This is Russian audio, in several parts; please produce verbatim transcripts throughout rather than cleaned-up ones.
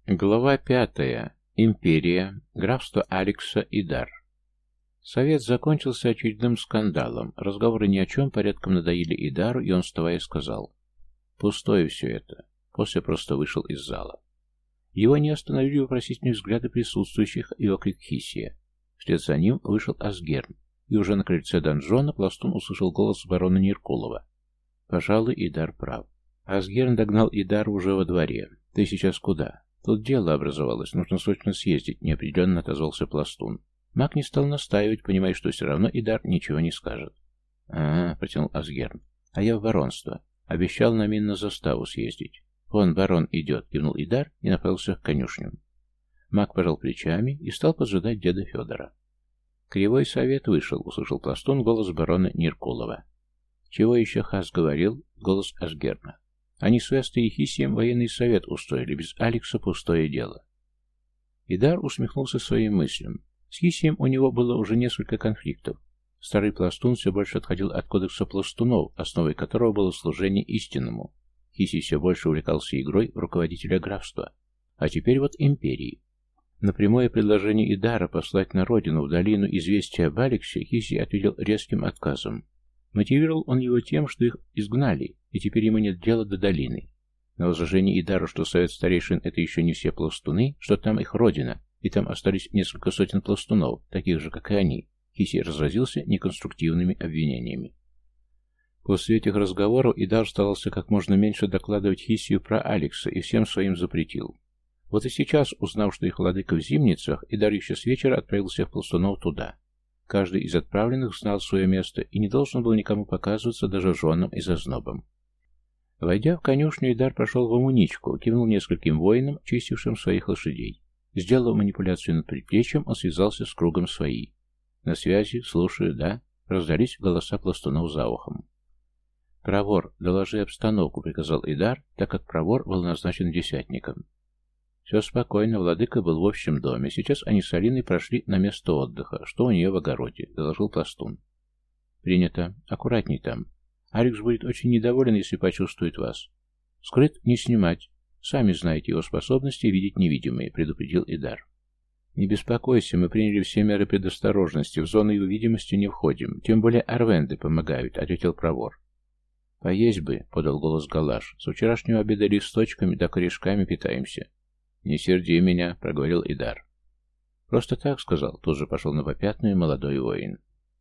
Глава пятая. Империя. Графство Алекса и Дар. Совет закончился очередным скандалом. Разговоры ни о чем порядком надоели Идару, и он, вставая, сказал: «Пустое все это». После просто вышел из зала. Его не остановили вопросительные взгляды присутствующих и окрик Хисия. Вслед за ним вышел Асгерн, и уже на крыльце донжона Пластун услышал голос барона Ниркулова. Пожалуй, Идар прав. Асгерн догнал Идара уже во дворе. «Ты сейчас куда?» «Тут дело образовалось, нужно срочно съездить», — неопределенно отозвался Пластун. Маг не стал настаивать, понимая, что все равно Идар ничего не скажет. «А-а», — протянул Асгерн, — «а я в баронство. Обещал на минно заставу съездить». «Вон барон идет», — кивнул Идар и направился к конюшням. Маг пожал плечами и стал поджидать деда Федора. «Кривой совет вышел», — услышал Пластун голос барона Ниркулова. «Чего еще Хас говорил?» — голос Асгерна. Они с Вестой и Хисием военный совет устроили, без Алекса пустое дело. Идар усмехнулся своим мыслям. С Хисием у него было уже несколько конфликтов. Старый пластун все больше отходил от кодекса пластунов, основой которого было служение истинному. Хисий все больше увлекался игрой в руководителя графства. А теперь вот империи. На прямое предложение Идара послать на родину в долину известия об Алексе Хисий ответил резким отказом. Мотивировал он его тем, что их изгнали, и теперь ему нет дела до долины. На возражение Идару, что совет старейшин — это еще не все пластуны, что там их родина, и там остались несколько сотен пластунов, таких же, как и они, Хисий разразился неконструктивными обвинениями. После этих разговоров Идар старался как можно меньше докладывать Хисию про Алекса и всем своим запретил. Вот и сейчас, узнав, что их владыка в Зимницах, Идар еще с вечера отправил всех пластунов туда. Каждый из отправленных знал свое место и не должен был никому показываться, даже женам и зазнобам. Войдя в конюшню, Идар прошел в амуничку, кивнул нескольким воинам, чистившим своих лошадей. Сделав манипуляцию над предплечьем, он связался с кругом свои. «На связи, слушаю, да?» — раздались голоса пластунов за ухом. «Провор, доложи обстановку», — приказал Идар, так как Провор был назначен десятником. Все спокойно, владыка был в общем доме. Сейчас они с Алиной прошли на место отдыха. Что у нее в огороде? Доложил пластун. Принято. Аккуратней там. Алекс будет очень недоволен, если почувствует вас. Скрыт не снимать. Сами знаете его способности видеть невидимые, предупредил Идар. Не беспокойся, мы приняли все меры предосторожности. В зону его видимости не входим. Тем более арвенды помогают, ответил Провор. Поесть бы, подал голос Галаш. С вчерашнего обеда листочками да корешками питаемся. «Не серди меня», — проговорил Идар. «Просто так», — сказал, тут же пошел на попятную молодой воин.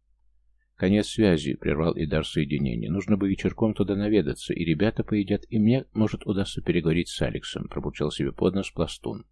«Конец связи», — прервал Идар соединение. «Нужно бы вечерком туда наведаться, и ребята поедят, и мне, может, удастся переговорить с Алексом», — пробурчал себе под нос пластун.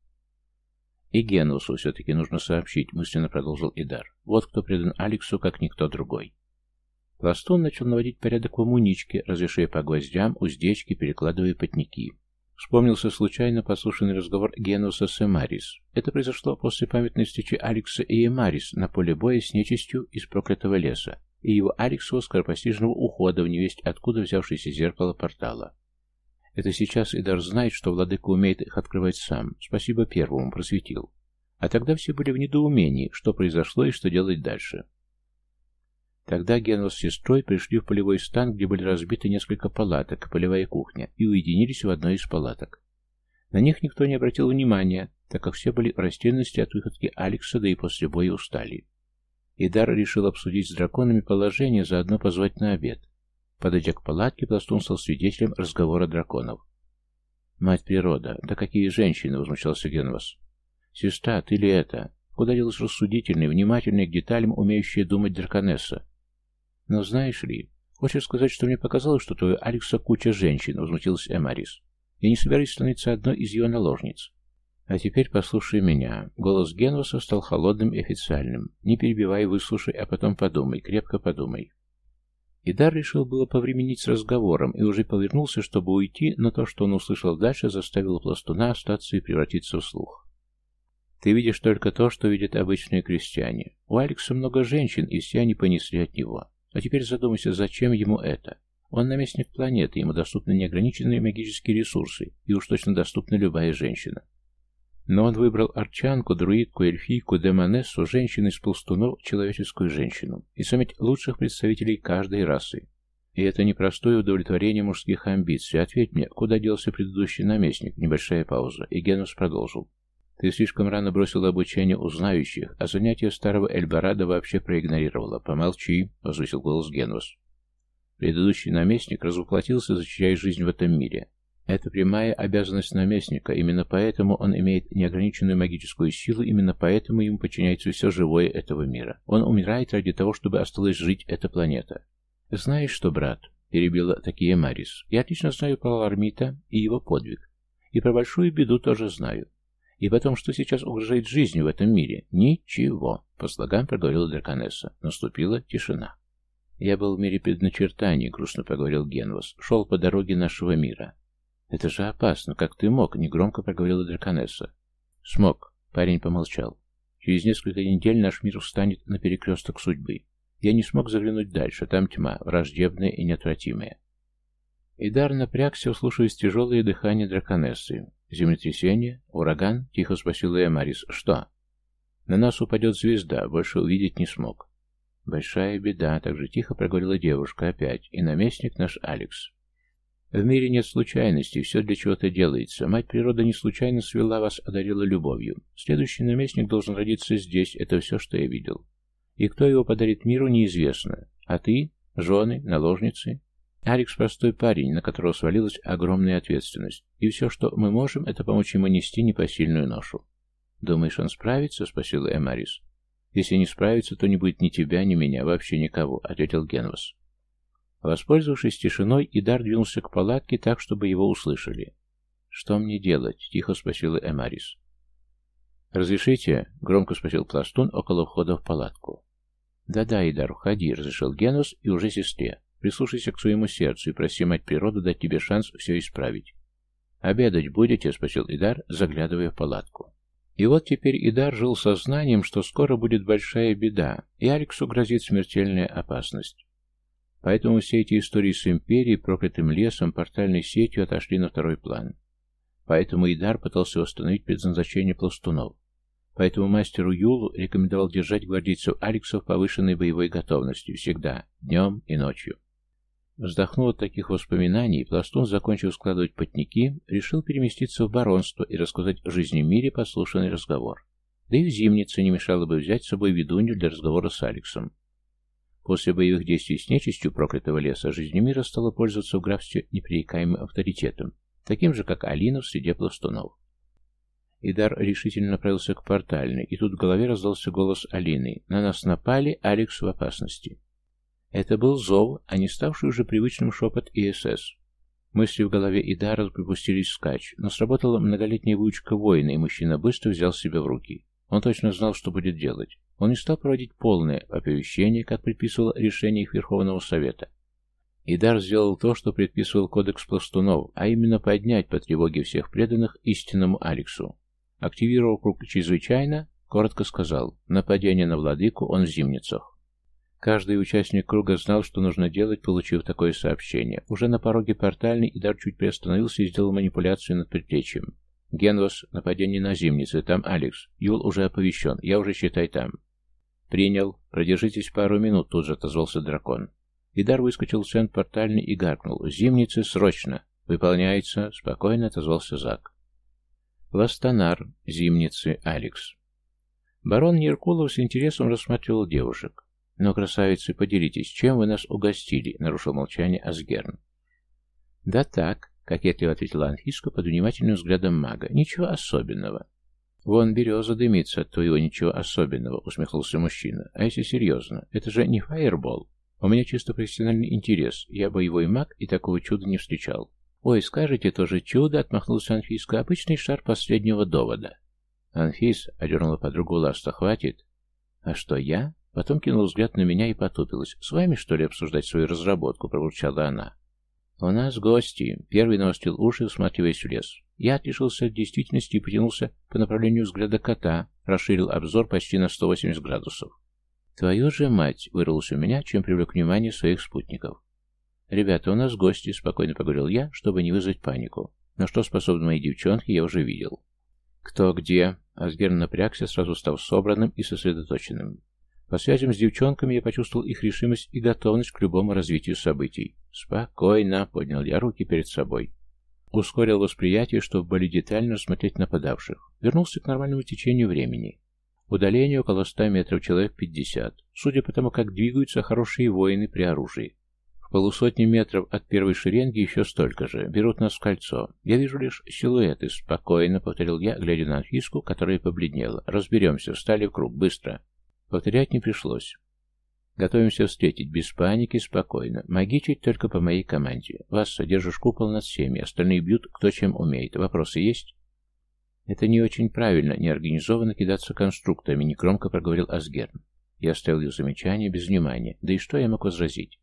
«И Генусу все-таки нужно сообщить», — мысленно продолжил Идар. «Вот кто предан Алексу, как никто другой». Пластун начал наводить порядок в амуничке, разрешая по гвоздям, уздечки, перекладывая потники. Вспомнился случайно послушанный разговор Генуса с Эмарис. Это произошло после памятной встречи Алекса и Эмарис на поле боя с нечистью из проклятого леса и его Алексова скоропостижного ухода в невесть откуда взявшееся зеркало портала. Это сейчас Идар знает, что владыка умеет их открывать сам. Спасибо первому, просветил. А тогда все были в недоумении, что произошло и что делать дальше. Тогда Генус с сестрой пришли в полевой стан, где были разбиты несколько палаток, полевая кухня, и уединились в одной из палаток. На них никто не обратил внимания, так как все были в растерянности от выходки Алекса, да и после боя устали. Идар решил обсудить с драконами положение, заодно позвать на обед. Подойдя к палатке, пластун стал свидетелем разговора драконов. «Мать природа, да какие женщины!» — возмущался Генвас. «Сестра, ты ли это? Куда делась рассудительная, внимательная к деталям, умеющая думать драконесса? Но знаешь ли, хочешь сказать, что мне показалось, что твоего Алекса куча женщин?» — возмутилась Эмарис. «Я не собираюсь становиться одной из ее наложниц». «А теперь послушай меня». Голос Генваса стал холодным и официальным. «Не перебивай, выслушай, а потом подумай, крепко подумай». Идар решил было повременить с разговором и уже повернулся, чтобы уйти, но то, что он услышал дальше, заставило пластуна остаться и превратиться в слух. «Ты видишь только то, что видят обычные крестьяне. У Алекса много женщин, и все они понесли от него. А теперь задумайся, зачем ему это? Он наместник планеты, ему доступны неограниченные магические ресурсы, и уж точно доступна любая женщина. Но он выбрал арчанку, друидку, эльфийку, демонессу, женщину из пластунов, человеческую женщину, и суметь лучших представителей каждой расы. И это непростое удовлетворение мужских амбиций. Ответь мне, куда делся предыдущий наместник? Небольшая пауза. И Генус продолжил. Ты слишком рано бросила обучение у знающих, а занятия старого Эльборадо вообще проигнорировала. Помолчи, возвысил голос Генус. Предыдущий наместник развоплотился, защищая жизнь в этом мире. Это прямая обязанность наместника, именно поэтому он имеет неограниченную магическую силу, именно поэтому ему подчиняется все живое этого мира. Он умирает ради того, чтобы осталась жить эта планета. «Знаешь что, брат?» — перебила такие Марис. «Я отлично знаю про Лармита и его подвиг. И про большую беду тоже знаю. И потом, что сейчас угрожает жизни в этом мире? Ничего!» — по слогам проговорила драконесса. Наступила тишина. «Я был в мире предначертаний», — грустно проговорил Генвас. «Шел по дороге нашего мира». «Это же опасно. Как ты мог?» — негромко проговорила драконесса. «Смог». Парень помолчал. «Через несколько недель наш мир встанет на перекресток судьбы. Я не смог заглянуть дальше, там тьма, враждебная и неотвратимая». Идар напрягся, вслушиваясь тяжелое дыхание драконессы. «Землетрясение? Ураган?» — тихо спросила Эмарис. «Что?» «На нас упадет звезда, больше увидеть не смог». «Большая беда», — также тихо проговорила девушка опять, «и наместник наш Алекс». «В мире нет случайностей, все для чего-то делается. Мать природа не случайно свела вас, одарила любовью. Следующий наместник должен родиться здесь, это все, что я видел. И кто его подарит миру, неизвестно. А ты? Жены? Наложницы?» Алекс простой парень, на которого свалилась огромная ответственность. И все, что мы можем, это помочь ему нести непосильную ношу. «Думаешь, он справится?» — спросила Эмарис. «Если не справится, то не будет ни тебя, ни меня, вообще никого», — ответил Генвас. Воспользовавшись тишиной, Идар двинулся к палатке так, чтобы его услышали. «Что мне делать?» — тихо спросила Эмарис. «Разрешите?» — громко спросил Пластун около входа в палатку. «Да-да, Идар, входи», — разрешил Генус и уже сестре. «Прислушайся к своему сердцу и проси мать природу дать тебе шанс все исправить». «Обедать будете?» — спросил Идар, заглядывая в палатку. И вот теперь Идар жил сознанием, что скоро будет большая беда, и Алексу грозит смертельная опасность. Поэтому все эти истории с Империей, проклятым лесом, портальной сетью отошли на второй план. Поэтому Идар пытался восстановить предназначение пластунов. Поэтому мастеру Юлу рекомендовал держать гвардейцев Алекса в повышенной боевой готовности всегда, днем и ночью. Вздохнув от таких воспоминаний, пластун, закончив складывать потники, решил переместиться в баронство и рассказать о жизни в мире подслушанный разговор. Да и в Зимнице не мешало бы взять с собой ведунью для разговора с Алексом. После боевых действий с нечистью проклятого леса жизнь мира стала пользоваться в графстве непререкаемым авторитетом, таким же, как Алина в среде пластунов. Идар решительно направился к портальной, и тут в голове раздался голос Алины. «На нас напали, Алекс в опасности». Это был зов, а не ставший уже привычным шепот ИСС. Мысли в голове Идара припустились вскачь, но сработала многолетняя выучка воина, и мужчина быстро взял себя в руки. Он точно знал, что будет делать. Он не стал проводить полное оповещение, как предписывало решение их Верховного Совета. Идар сделал то, что предписывал Кодекс Пластунов, а именно поднять по тревоге всех преданных истинному Алексу. Активировал круг чрезвычайно, коротко сказал: нападение на владыку, он в Зимницах. Каждый участник круга знал, что нужно делать, получив такое сообщение. Уже на пороге портальной Идар чуть приостановился и сделал манипуляцию над предплечьем. «Генвас, нападение на Зимницы, там Алекс. Юл уже оповещен, я уже, считай, там». «Принял. Продержитесь пару минут», — тут же отозвался дракон. Идар выскочил в центр портальный и гаркнул: «Зимницы, срочно!» «Выполняется», — спокойно отозвался Зак. Ластанар, Зимницы, Алекс. Барон Неркулов с интересом рассматривал девушек. «Но, красавицы, поделитесь, чем вы нас угостили?» — нарушил молчание Асгерн. «Да так», — кокетливо ответила Анфиска под внимательным взглядом мага. «Ничего особенного». «Вон береза дымится от твоего ничего особенного», — усмехнулся мужчина. «А если серьезно, это же не фаербол. У меня чисто профессиональный интерес. Я боевой маг и такого чуда не встречал». «Ой, скажете, тоже чудо», — отмахнулся Анфиска. «Обычный шар последнего довода». «Анфис», — одернула подругу Ласта, — «хватит». «А что, я?» Потом кинул взгляд на меня и потупилась. «С вами, что ли, обсуждать свою разработку?» — пробурчала она. «У нас гости», — первый навострил уши, всматриваясь в лес. Я отрешился от действительности и потянулся по направлению взгляда кота, расширил обзор почти на сто восемьдесят градусов. «Твою же мать!» — вырвалось у меня, чем привлек внимание своих спутников. «Ребята, у нас гости», — спокойно поговорил я, чтобы не вызвать панику. На что способны мои девчонки, я уже видел. «Кто где?» — Асгерн напрягся, сразу став собранным и сосредоточенным. По связям с девчонками я почувствовал их решимость и готовность к любому развитию событий. «Спокойно», — поднял я руки перед собой. Ускорил восприятие, чтобы более детально рассмотреть нападавших. Вернулся к нормальному течению времени. Удаление около ста метров, человек пятьдесят. Судя по тому, как двигаются хорошие воины при оружии. В полусотни метров от первой шеренги еще столько же. Берут нас в кольцо. Я вижу лишь силуэты. Спокойно, повторил я, глядя на Анфиску, которая побледнела. Разберемся, встали в круг, быстро. Повторять не пришлось. Готовимся встретить, без паники, спокойно. Магичить только по моей команде. Вас содержишь купол над всеми, остальные бьют кто чем умеет. Вопросы есть? Это не очень правильно, неорганизованно кидаться конструктами, негромко проговорил Асгерн. Я оставил ее замечание без внимания. Да и что я мог возразить?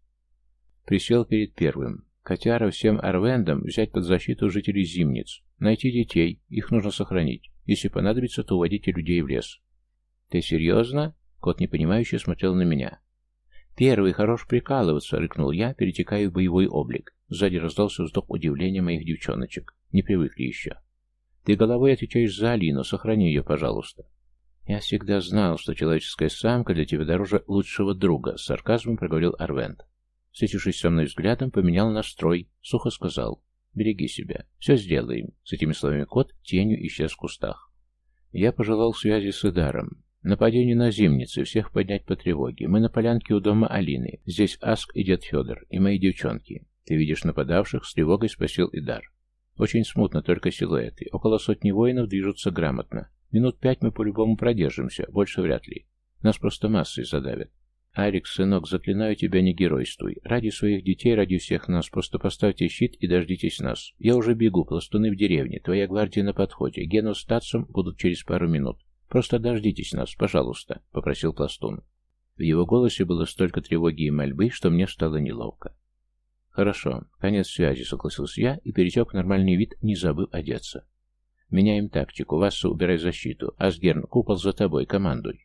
Присел перед первым. Котяра всем Арвендам взять под защиту жителей Зимниц. Найти детей, их нужно сохранить. Если понадобится, то уводите людей в лес. Ты серьезно? Кот непонимающе смотрел на меня. «Первый, хорош прикалываться!» — рыкнул я, перетекая в боевой облик. Сзади раздался вздох удивления моих девчоночек. Не привыкли еще. «Ты головой отвечаешь за Алину, сохрани ее, пожалуйста». «Я всегда знал, что человеческая самка для тебя дороже лучшего друга», — с сарказмом проговорил Арвент. Встретившись со мной взглядом, поменял настрой, сухо сказал: «Береги себя, все сделаем». С этими словами кот тенью исчез в кустах. Я пожелал связи с Идаром. Нападение на Зимницы, всех поднять по тревоге. Мы на полянке у дома Алины. Здесь Аск и дед Федор, и мои девчонки. Ты видишь нападавших? С тревогой спросил Идар. Очень смутно, только силуэты. Около сотни воинов движутся грамотно. Минут пять мы по-любому продержимся, больше вряд ли. Нас просто массой задавят. Алекс, сынок, заклинаю тебя, не геройствуй. Ради своих детей, ради всех нас, просто поставьте щит и дождитесь нас. Я уже бегу, пластуны в деревне, твоя гвардия на подходе. Гену с Татсом будут через пару минут. «Просто дождитесь нас, пожалуйста», — попросил пластун. В его голосе было столько тревоги и мольбы, что мне стало неловко. «Хорошо, конец связи», — согласился я и перетек в нормальный вид, не забыв одеться. «Меняем тактику. Васса, убирай защиту. Асгерн, купол за тобой, командуй».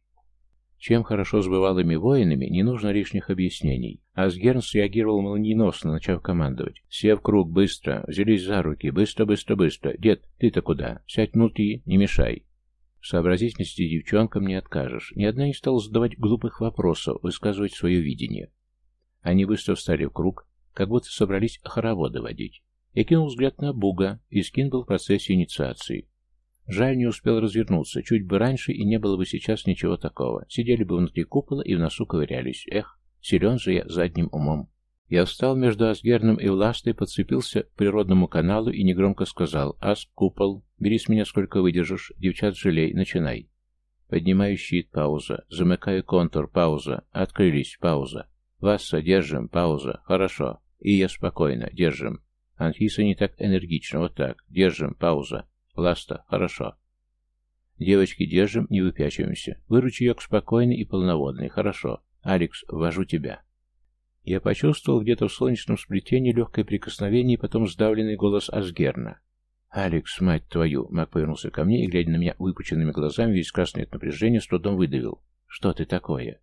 Чем хорошо с бывалыми воинами, не нужно лишних объяснений. Асгерн среагировал молниеносно, начав командовать. «Все в круг, быстро! Взялись за руки! Быстро, быстро, быстро! Дед, ты-то куда? Сядь внутри, не мешай!» В сообразительности девчонкам не откажешь. Ни одна не стала задавать глупых вопросов, высказывать свое видение. Они быстро встали в круг, как будто собрались хороводы водить. Я кинул взгляд на Буга, и Скин был в процессе инициации. Жаль, не успел развернуться, чуть бы раньше, и не было бы сейчас ничего такого. Сидели бы внутри купола и в носу ковырялись. Эх, силен же я задним умом. Я встал между Асгерном и Властой, подцепился к природному каналу и негромко сказал: «Аск, купол, бери с меня сколько выдержишь, девчат жалей, начинай». Поднимаю щит, пауза, замыкаю контур, пауза, открылись, пауза. Васса, держим, пауза, хорошо. И я спокойно, держим. Анфиса не так энергично, вот так, держим, пауза. Власта, хорошо. Девочки, держим, не выпячиваемся. Выручи ее к спокойной и полноводной, хорошо. Алекс, ввожу тебя. Я почувствовал где-то в солнечном сплетении легкое прикосновение и потом сдавленный голос Асгерна. «Алекс, мать твою!» Маг повернулся ко мне и, глядя на меня выпученными глазами, весь красный от напряжения, с трудом выдавил. «Что ты такое?»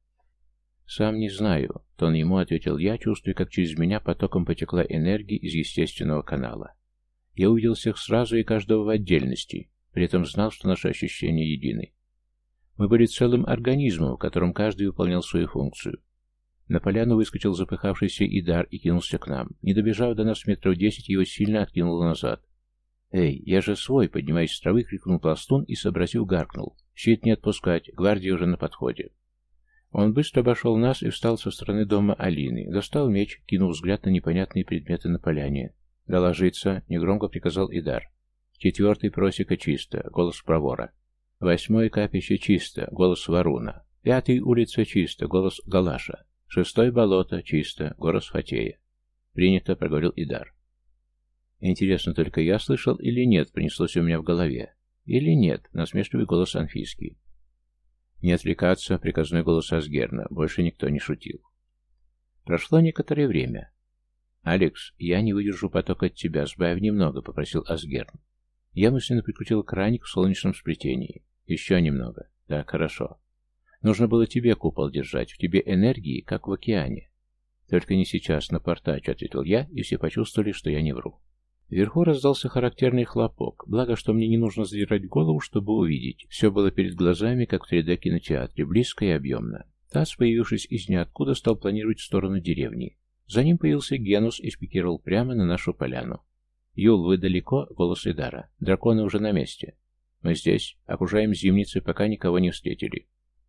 «Сам не знаю», — тон ему ответил я, чувствуя, как через меня потоком потекла энергия из естественного канала. Я увидел всех сразу и каждого в отдельности, при этом знал, что наши ощущения едины. Мы были целым организмом, в котором каждый выполнял свою функцию. На поляну выскочил запыхавшийся Идар и кинулся к нам. Не добежав до нас метров десять, его сильно откинуло назад. «Эй, я же свой!» — поднимаясь с травы, крикнул пластун и, сообразив, гаркнул. «Щит не отпускать, гвардия уже на подходе». Он быстро обошел нас и встал со стороны дома Алины. Достал меч, кинул взгляд на непонятные предметы на поляне. «Доложиться!» — негромко приказал Идар. «Четвертый просека чисто», — голос Провора. «Восьмой капище чисто», — голос Варуна. «Пятый улица чисто», — голос Галаша. «Шестой болото чисто», — голос Фатея. «Принято», — проговорил Идар. «Интересно, только я слышал или нет?» — принеслось у меня в голове. «Или нет?» — насмешливый голос Анфиски. «Не отвлекаться», — приказной голос Асгерна. Больше никто не шутил. Прошло некоторое время. «Алекс, я не выдержу поток от тебя, сбавь немного», — попросил Асгерн. Я мысленно прикрутил краник в солнечном сплетении. «Еще немного». «Да, хорошо. Нужно было тебе купол держать, в тебе энергии, как в океане». «Только не сейчас, на портачу», — ответил я, и все почувствовали, что я не вру. Вверху раздался характерный хлопок, благо, что мне не нужно задирать голову, чтобы увидеть. Все было перед глазами, как в три дэ кинотеатре, близко и объемно. Тасс, появившись из ниоткуда, стал планировать в сторону деревни. За ним появился Генус и спикировал прямо на нашу поляну. «Юл, вы далеко?» — голос Идара. «Драконы уже на месте. Мы здесь, окружаем зимницы, пока никого не встретили».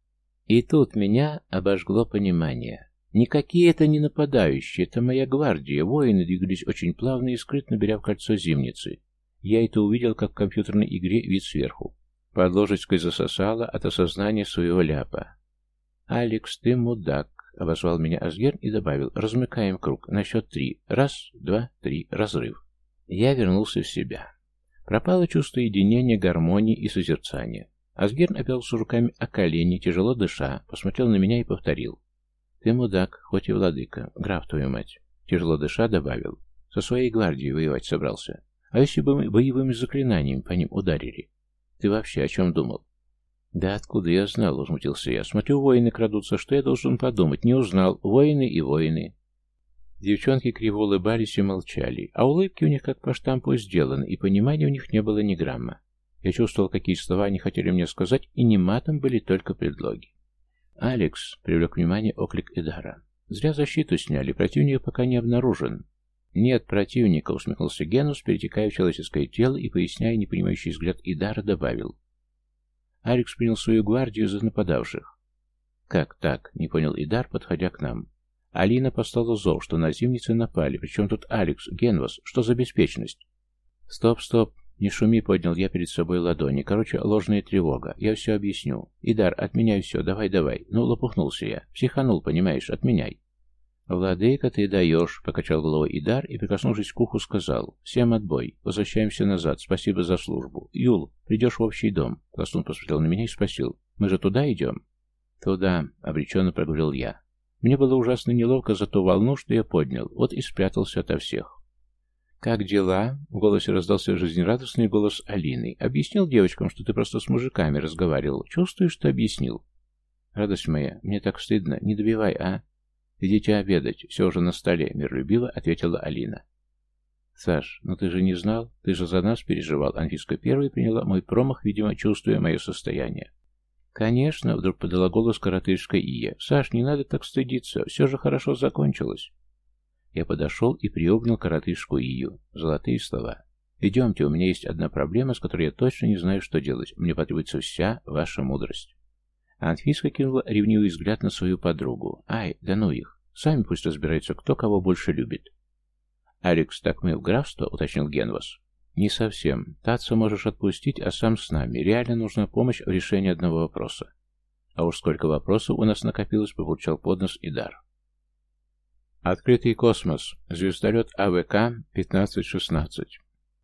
И тут меня обожгло понимание. Никакие это не нападающие, это моя гвардия. Воины двигались очень плавно и скрытно, беря в кольцо зимницы. Я это увидел, как в компьютерной игре вид сверху. Под ложечкой засосало от осознания своего ляпа. «Алекс, ты мудак», — обозвал меня Асгерн и добавил: «Размыкаем круг. На счет три. Раз, два, три. Разрыв». Я вернулся в себя. Пропало чувство единения, гармонии и созерцания. Асгерн оперлся руками о колени, тяжело дыша, посмотрел на меня и повторил: «Ты мудак, хоть и владыка, граф твою мать». Тяжело дыша добавил: «Со своей гвардией воевать собрался. А если бы мы боевыми заклинаниями по ним ударили? Ты вообще о чем думал?» «Да откуда я знал?» — возмутился я. «Смотрю, воины крадутся. Что я должен подумать? Не узнал. Воины и воины». Девчонки криво улыбались и молчали, а улыбки у них как по штампу сделаны, и понимания у них не было ни грамма. Я чувствовал, какие слова они хотели мне сказать, и не матом были только предлоги. «Алекс», — привлек внимание оклик Идара, — «зря защиту сняли, противник пока не обнаружен». «Нет противника», — усмехнулся Генус, перетекая в человеческое тело и, поясняя непонимающий взгляд Идара, добавил: «Алекс принял свою гвардию за нападавших». «Как так?» — не понял Идар, подходя к нам. «Алина послала зов, что на зимницы напали. Причем тут Алекс, Генвас? Что за беспечность?» «Стоп, стоп. Не шуми», — поднял я перед собой ладони. «Короче, ложная тревога. Я все объясню. Идар, отменяй все. Давай, давай. Ну, лопухнулся я. Психанул, понимаешь. Отменяй». «Владыка, ты даешь», — покачал головой Идар и, прикоснувшись к уху, сказал: «Всем отбой. Возвращаемся назад. Спасибо за службу. Юл, придешь в общий дом». Пластун посмотрел на меня и спросил: «Мы же туда идем?» «Туда», — обреченно проговорил я. Мне было ужасно неловко за ту волну, что я поднял. Вот и спрятался ото всех. «Как дела?» — в голосе раздался жизнерадостный голос Алины. «Объяснил девочкам, что ты просто с мужиками разговаривал. Чувствуешь, что объяснил?» «Радость моя, мне так стыдно. Не добивай, а?» «Идите обедать. Все уже на столе», — миролюбиво ответила Алина. «Саш, ну ты же не знал? Ты же за нас переживал». Анфиска первой приняла мой промах, видимо, чувствуя мое состояние. «Конечно», — вдруг подала голос коротышка Ия. «Саш, не надо так стыдиться. Все же хорошо закончилось». Я подошел и приобнял коротышку Ию. Золотые слова. «Идемте, у меня есть одна проблема, с которой я точно не знаю, что делать. Мне потребуется вся ваша мудрость». Анфиска кинула ревнивый взгляд на свою подругу. «Ай, да ну их. Сами пусть разбираются, кто кого больше любит». «Алекс, так мы в графство?» — уточнил Генвас. «Не совсем. Татца можешь отпустить, а сам с нами. Реально нужна помощь в решении одного вопроса». «А уж сколько вопросов у нас накопилось», — побурчал под нос Идар. Открытый космос. Звездолет А В К пятнадцать шестнадцать.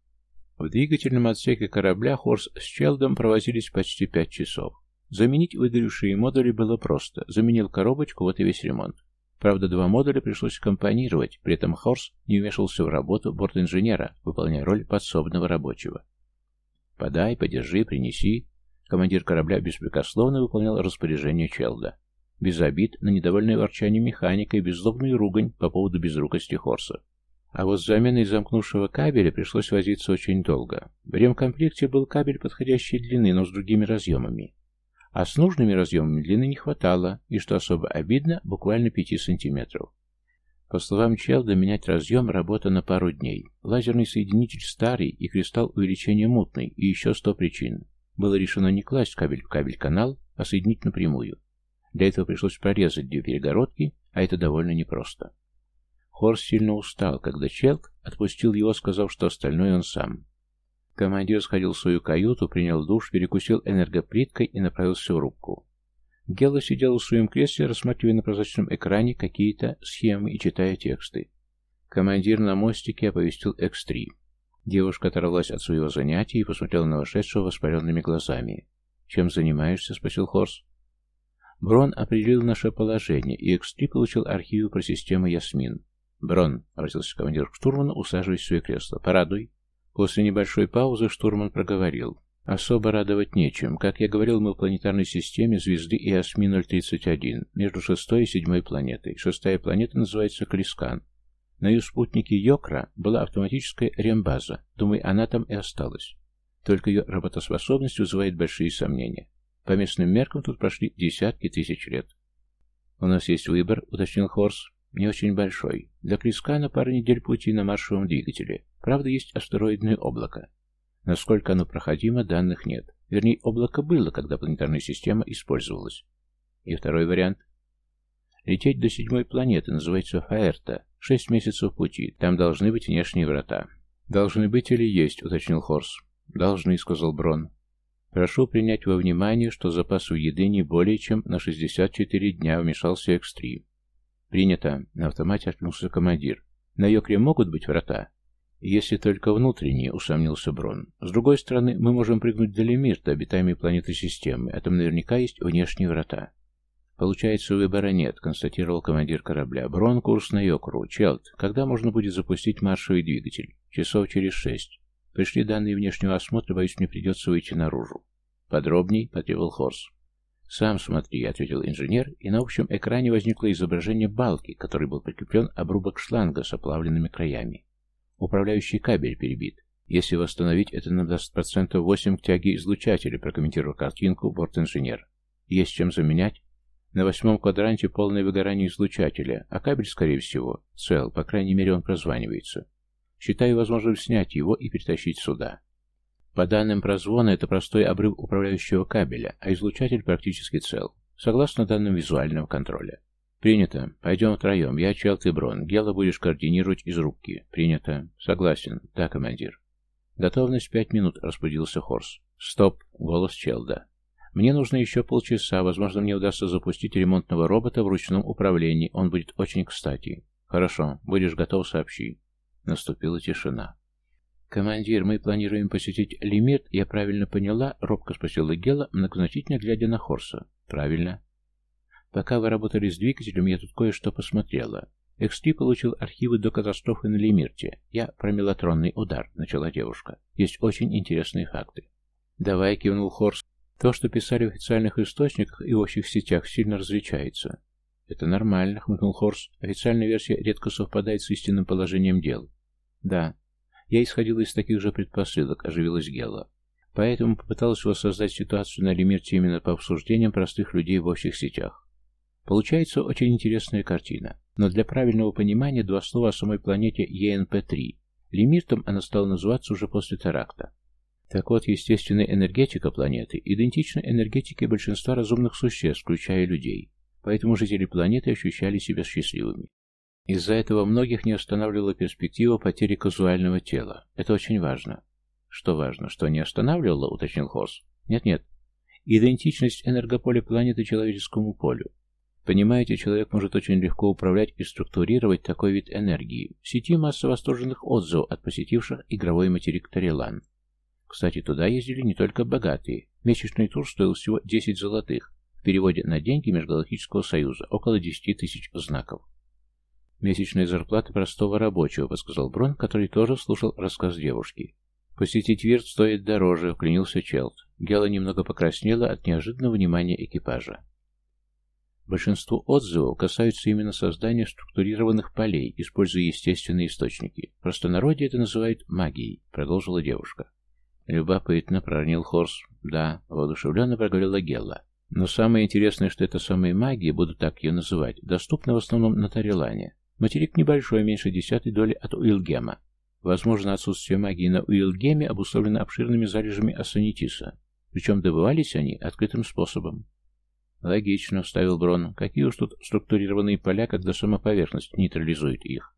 В двигательном отсеке корабля Хорс с Челдом провозились почти пять часов. Заменить выгоревшие модули было просто. Заменил коробочку, вот и весь ремонт. Правда, два модуля пришлось компонировать, при этом Хорс не вмешивался в работу бортинженера, выполняя роль подсобного рабочего. «Подай, подержи, принеси». Командир корабля беспрекословно выполнял распоряжение Челда. Без обид на недовольное ворчание механика и беззлобную ругань по поводу безрукости Хорса. А вот с заменой замкнувшего кабеля пришлось возиться очень долго. В ремкомплекте был кабель подходящей длины, но с другими разъемами. А с нужными разъемами длины не хватало, и, что особо обидно, буквально пяти сантиметров. По словам Челда, менять разъем — работа на пару дней. Лазерный соединитель старый и кристалл увеличения мутный, и еще сто причин. Было решено не класть кабель в кабель-канал, а соединить напрямую. Для этого пришлось прорезать две перегородки, а это довольно непросто. Хорс сильно устал, когда Челк отпустил его, сказав, что остальное он сам. Командир сходил в свою каюту, принял душ, перекусил энергоплиткой и направился в рубку. Гела сидела в своем кресле, рассматривая на прозрачном экране какие-то схемы и читая тексты. Командир на мостике оповестил Экс три. Девушка оторвалась от своего занятия и посмотрела на вошедшего воспаленными глазами. «Чем занимаешься?» — спросил Хорс. Брон определил наше положение, и Экс три получил архивы про систему Ясмин. «Брон», — обратился командир к штурману, усаживаясь в свое кресло, — «порадуй». После небольшой паузы штурман проговорил. «Особо радовать нечем. Как я говорил, мы в планетарной системе звезды Иасми ноль тридцать один, между шестой и седьмой планетой. Шестая планета называется Калискан. На ее спутнике Йокра была автоматическая рембаза. Думаю, она там и осталась. Только ее работоспособность вызывает большие сомнения. По местным меркам тут прошли десятки тысяч лет». «У нас есть выбор», — уточнил Хорс. Не очень большой. Для Крискана пара недель пути на маршевом двигателе. Правда, есть астероидное облако. Насколько оно проходимо, данных нет. Вернее, облако было, когда планетарная система использовалась. И второй вариант. Лететь до седьмой планеты, называется Фаэрта. Шесть месяцев пути. Там должны быть внешние врата. Должны быть или есть, уточнил Хорс. Должны, сказал Брон. Прошу принять во внимание, что запасов еды не более чем на шестьдесят четыре дня, вмешался Икс три. Принято. На автомате откликнулся командир. На Йокре могут быть врата? Если только внутренние, усомнился Брон. С другой стороны, мы можем прыгнуть до Лемирта, обитаемой планеты системы, а там наверняка есть внешние врата. Получается, выбора нет, констатировал командир корабля. Брон, курс на Йокру. Челт, когда можно будет запустить маршевый двигатель? Часов через шесть. Пришли данные внешнего осмотра, боюсь, мне придется выйти наружу. Подробней, потребовал Хорс. «Сам смотри», — ответил инженер, и на общем экране возникло изображение балки, к которой был прикреплен обрубок шланга с оплавленными краями. Управляющий кабель перебит. Если восстановить, это нам даст процентов восемь к тяге излучателя, прокомментировал картинку борт-инженер. Есть чем заменять? На восьмом квадранте полное выгорание излучателя, а кабель, скорее всего, цел, по крайней мере, он прозванивается. Считаю возможным снять его и перетащить сюда. По данным прозвона, это простой обрыв управляющего кабеля, а излучатель практически цел, согласно данным визуального контроля. Принято. Пойдем втроем. Я, Челт и Брон. Гела будешь координировать из рубки. Принято. Согласен. Да, командир. Готовность пять минут, распорядился Хорс. Стоп. Голос Челда. Мне нужно еще полчаса. Возможно, мне удастся запустить ремонтного робота в ручном управлении. Он будет очень кстати. Хорошо. Будешь готов, сообщи. Наступила тишина. «Командир, мы планируем посетить Лемирт, я правильно поняла?» — робко спросила Гела, многозначительно глядя на Хорса. «Правильно. Пока вы работали с двигателем, я тут кое-что посмотрела. Икс три получил архивы до катастрофы на Лемирте. Я про мелатронный удар», — начала девушка. «Есть очень интересные факты». «Давай», — кивнул Хорс. «То, что писали в официальных источниках и в общих сетях, сильно различается». «Это нормально», — хмыкнул Хорс. «Официальная версия редко совпадает с истинным положением дел». «Да». Я исходила из таких же предпосылок, оживилась Гела. Поэтому попыталась воссоздать ситуацию на Лемирте именно по обсуждениям простых людей в общих сетях. Получается очень интересная картина. Но для правильного понимания два слова о самой планете Е Н П три. Лемиртом она стала называться уже после теракта. Так вот, естественная энергетика планеты идентична энергетике большинства разумных существ, включая людей. Поэтому жители планеты ощущали себя счастливыми. Из-за этого многих не останавливала перспектива потери казуального тела. Это очень важно. Что важно? Что не останавливало, уточнил Хорс. Нет-нет. Идентичность энергополя планеты человеческому полю. Понимаете, человек может очень легко управлять и структурировать такой вид энергии. В сети масса восторженных отзывов от посетивших игровой материк Тарелан. Кстати, туда ездили не только богатые. Месячный тур стоил всего десять золотых. В переводе на деньги Межгалактического Союза около десяти тысяч знаков. «Месячная зарплата простого рабочего», — подсказал Брон, который тоже слушал рассказ девушки. «Посетить Вирт стоит дороже», — вклинился Челт. Гела немного покраснела от неожиданного внимания экипажа. Большинство отзывов касаются именно создания структурированных полей, используя естественные источники. В простонародье это называют магией, продолжила девушка. Любопытно, проронил Хорс. Да, воодушевленно проговорила Гелла. Но самое интересное, что эта самая магия, буду так ее называть, доступна в основном на Тарелане. Материк небольшой, меньше десятой доли от Уилгема. Возможно, отсутствие магии на Уилгеме обусловлено обширными залежами ассанитиса. Причем добывались они открытым способом. Логично, вставил Брон. Какие уж тут структурированные поля, когда сама поверхность нейтрализует их.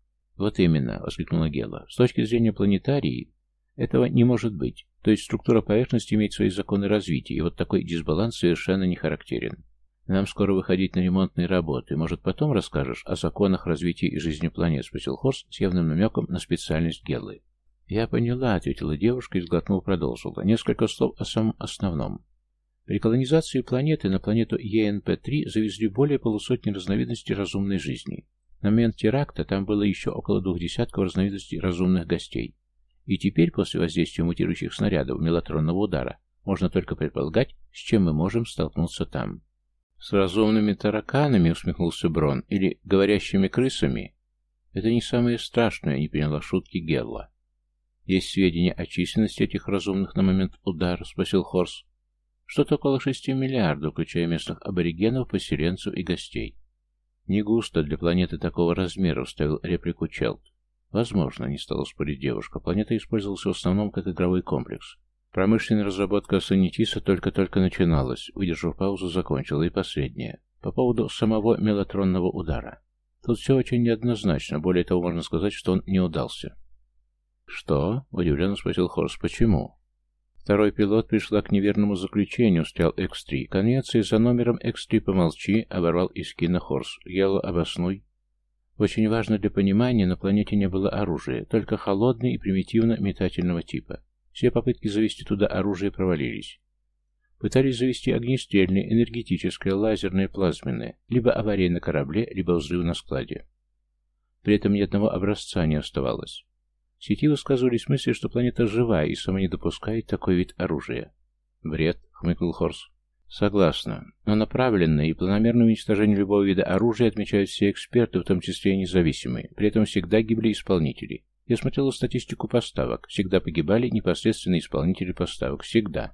Вот именно, воскликнула Гела. С точки зрения планетарии, этого не может быть. То есть структура поверхности имеет свои законы развития, и вот такой дисбаланс совершенно не характерен. Нам скоро выходить на ремонтные работы. Может, потом расскажешь о законах развития и жизни планет?» — спросил Хорс с явным намеком на специальность Геллы. «Я поняла», — ответила девушка и, сглотнув, продолжила. «Несколько слов о самом основном. При колонизации планеты на планету Е Н П три завезли более полусотни разновидностей разумной жизни. На момент теракта там было еще около двух десятков разновидностей разумных гостей. И теперь, после воздействия мутирующих снарядов мелатронного удара, можно только предполагать, с чем мы можем столкнуться там». «С разумными тараканами», — усмехнулся Брон, — «или говорящими крысами?» «Это не самое страшное», — не поняла шутки Гелла. «Есть сведения о численности этих разумных на момент удара?» — спросил Хорс. «Что-то около шести миллиардов, включая местных аборигенов, поселенцев и гостей». Не густо для планеты такого размера, вставил реплику Челт. Возможно, не стала спорить девушка. Планета использовалась в основном как игровой комплекс. Промышленная разработка Санитиса только-только начиналась. Выдержав паузу, закончила. И последнее. По поводу самого мелатронного удара. Тут все очень неоднозначно. Более того, можно сказать, что он не удался. «Что?» — удивленно спросил Хорс. «Почему?» Второй пилот пришла к неверному заключению, встрял икс три. Конвенции за номером икс три помолчи, оборвал Искина Хорс. Гело, обоснуй. Очень важно для понимания, на планете не было оружия, только холодный и примитивно-метательного типа. Все попытки завести туда оружие провалились. Пытались завести огнестрельное, энергетическое, лазерное, плазменное, либо авария на корабле, либо взрыв на складе. При этом ни одного образца не оставалось. В сети высказывались мысли, что планета живая и сама не допускает такой вид оружия. «Бред», — хмыкнул Хорс. «Согласна. Но направленное и планомерное уничтожение любого вида оружия отмечают все эксперты, в том числе и независимые. При этом всегда гибли исполнители. Я смотрела статистику поставок. Всегда погибали непосредственные исполнители поставок. Всегда».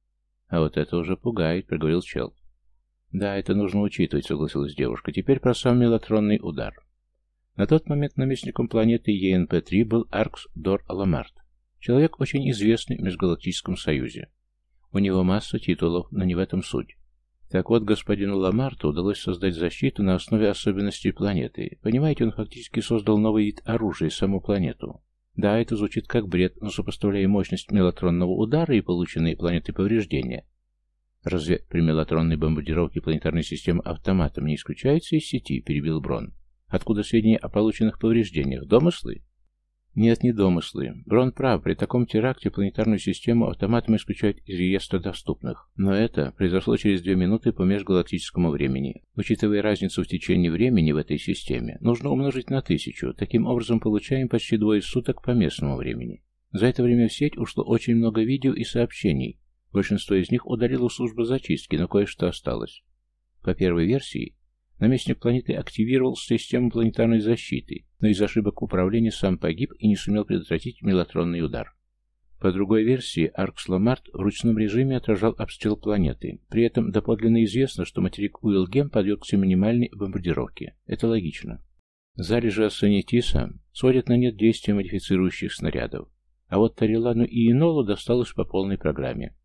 «А вот это уже пугает», — проговорил Челт. «Да, это нужно учитывать», — согласилась девушка. «Теперь про сам мелатронный удар». На тот момент наместником планеты Е Н П три был Аркс Дор Ламарт. Человек очень известный в Межгалактическом Союзе. У него масса титулов, но не в этом суть. Так вот, господину Ламарту удалось создать защиту на основе особенностей планеты. Понимаете, он фактически создал новый вид оружия, саму планету. Да, это звучит как бред, но сопоставляя мощность мелатронного удара и полученные планетой повреждения. Разве при мелатронной бомбардировке планетарной системы автоматом не исключается из сети, перебил Брон. Откуда сведения о полученных повреждениях? Домыслы? Нет, не домыслы. Брон прав, при таком теракте планетарную систему автоматом исключают из реестра доступных. Но это произошло через две минуты по межгалактическому времени. Учитывая разницу в течение времени в этой системе, нужно умножить на тысячу. Таким образом, получаем почти двое суток по местному времени. За это время в сеть ушло очень много видео и сообщений. Большинство из них удалила служба зачистки, но кое-что осталось. По первой версии, наместник планеты активировал систему планетарной защиты, но из ошибок управления сам погиб и не сумел предотвратить мелатронный удар. По другой версии, Аркс Ламарт в ручном режиме отражал обстрел планеты. При этом доподлинно известно, что материк Уилгем подвергся минимальной бомбардировке. Это логично. Залежи Ассанитиса сводят на нет действия модифицирующих снарядов. А вот Тарилану и Инолу досталось по полной программе.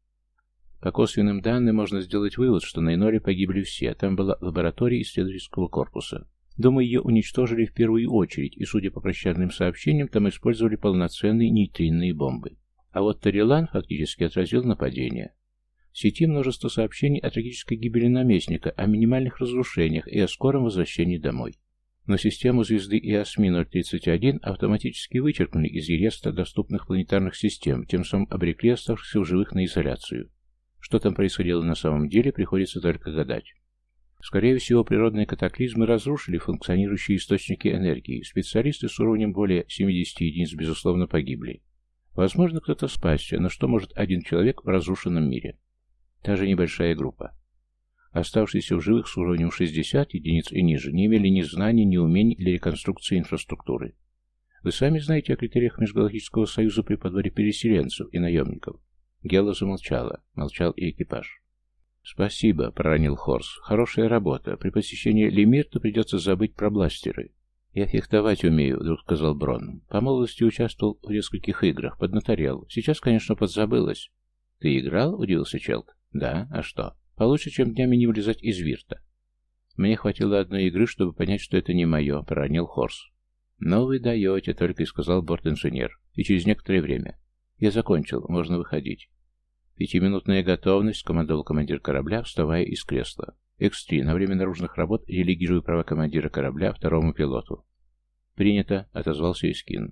По косвенным данным можно сделать вывод, что на Иноле погибли все. Там была лаборатория исследовательского корпуса. Думаю, ее уничтожили в первую очередь, и, судя по прощальным сообщениям, там использовали полноценные нейтринные бомбы. А вот Тарилан фактически отразил нападение. В сети множество сообщений о трагической гибели наместника, о минимальных разрушениях и о скором возвращении домой. Но систему звезды И О С М И ноль тридцать один автоматически вычеркнули из реестра доступных планетарных систем, тем самым обрекли оставшихся в живых на изоляцию. Что там происходило на самом деле, приходится только гадать. Скорее всего, природные катаклизмы разрушили функционирующие источники энергии. Специалисты с уровнем более семидесяти единиц, безусловно, погибли. Возможно, кто-то спасся, но что может один человек в разрушенном мире? Та же небольшая группа. Оставшиеся в живых с уровнем шестьдесят единиц и ниже не имели ни знаний, ни умений для реконструкции инфраструктуры. Вы сами знаете о критериях Межгалактического Союза при подборе переселенцев и наемников. Гела замолчала. Молчал и экипаж. «Спасибо», — проронил Хорс. «Хорошая работа. При посещении Лемирта придется забыть про бластеры». «Я фехтовать умею», — вдруг сказал Брон. «По молодости участвовал в нескольких играх, поднаторел. Сейчас, конечно, подзабылось». «Ты играл?» — удивился Челт. «Да, а что? Получше, чем днями не вылезать из вирта». «Мне хватило одной игры, чтобы понять, что это не мое», — проронил Хорс. «Но вы даете», — только и сказал борт-инженер. «И через некоторое время. Я закончил, можно выходить». «Пятиминутная готовность», — командовал командир корабля, вставая из кресла. икс три. На время наружных работ делегирую права командира корабля второму пилоту. «Принято», — отозвался Искин.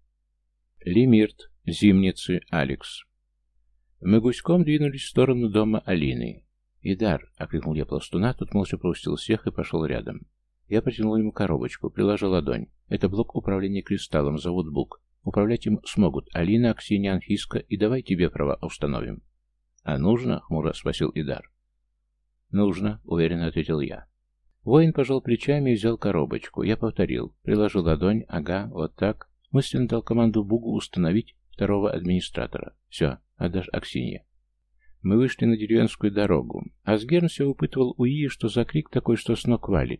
Лемирт, Зимницы, Алекс. Мы гуськом двинулись в сторону дома Алины. «Идар», — окликнул я пластуна, тот молча пропустил всех и пошел рядом. Я протянул ему коробочку, приложил ладонь. Это блок управления кристаллом, зовут Бук. Управлять им смогут Алина, Аксинья, Анфиска, и давай тебе права установим. «А нужно?» — хмуро спросил Идар. «Нужно», — уверенно ответил я. Воин пожал плечами и взял коробочку. Я повторил. Приложил ладонь. Ага, вот так. Мысленно дал команду Бугу установить второго администратора. Все, отдашь Аксинье. Мы вышли на деревенскую дорогу. Асгерн все выпытывал у Ии, что за крик такой, что с ног валит.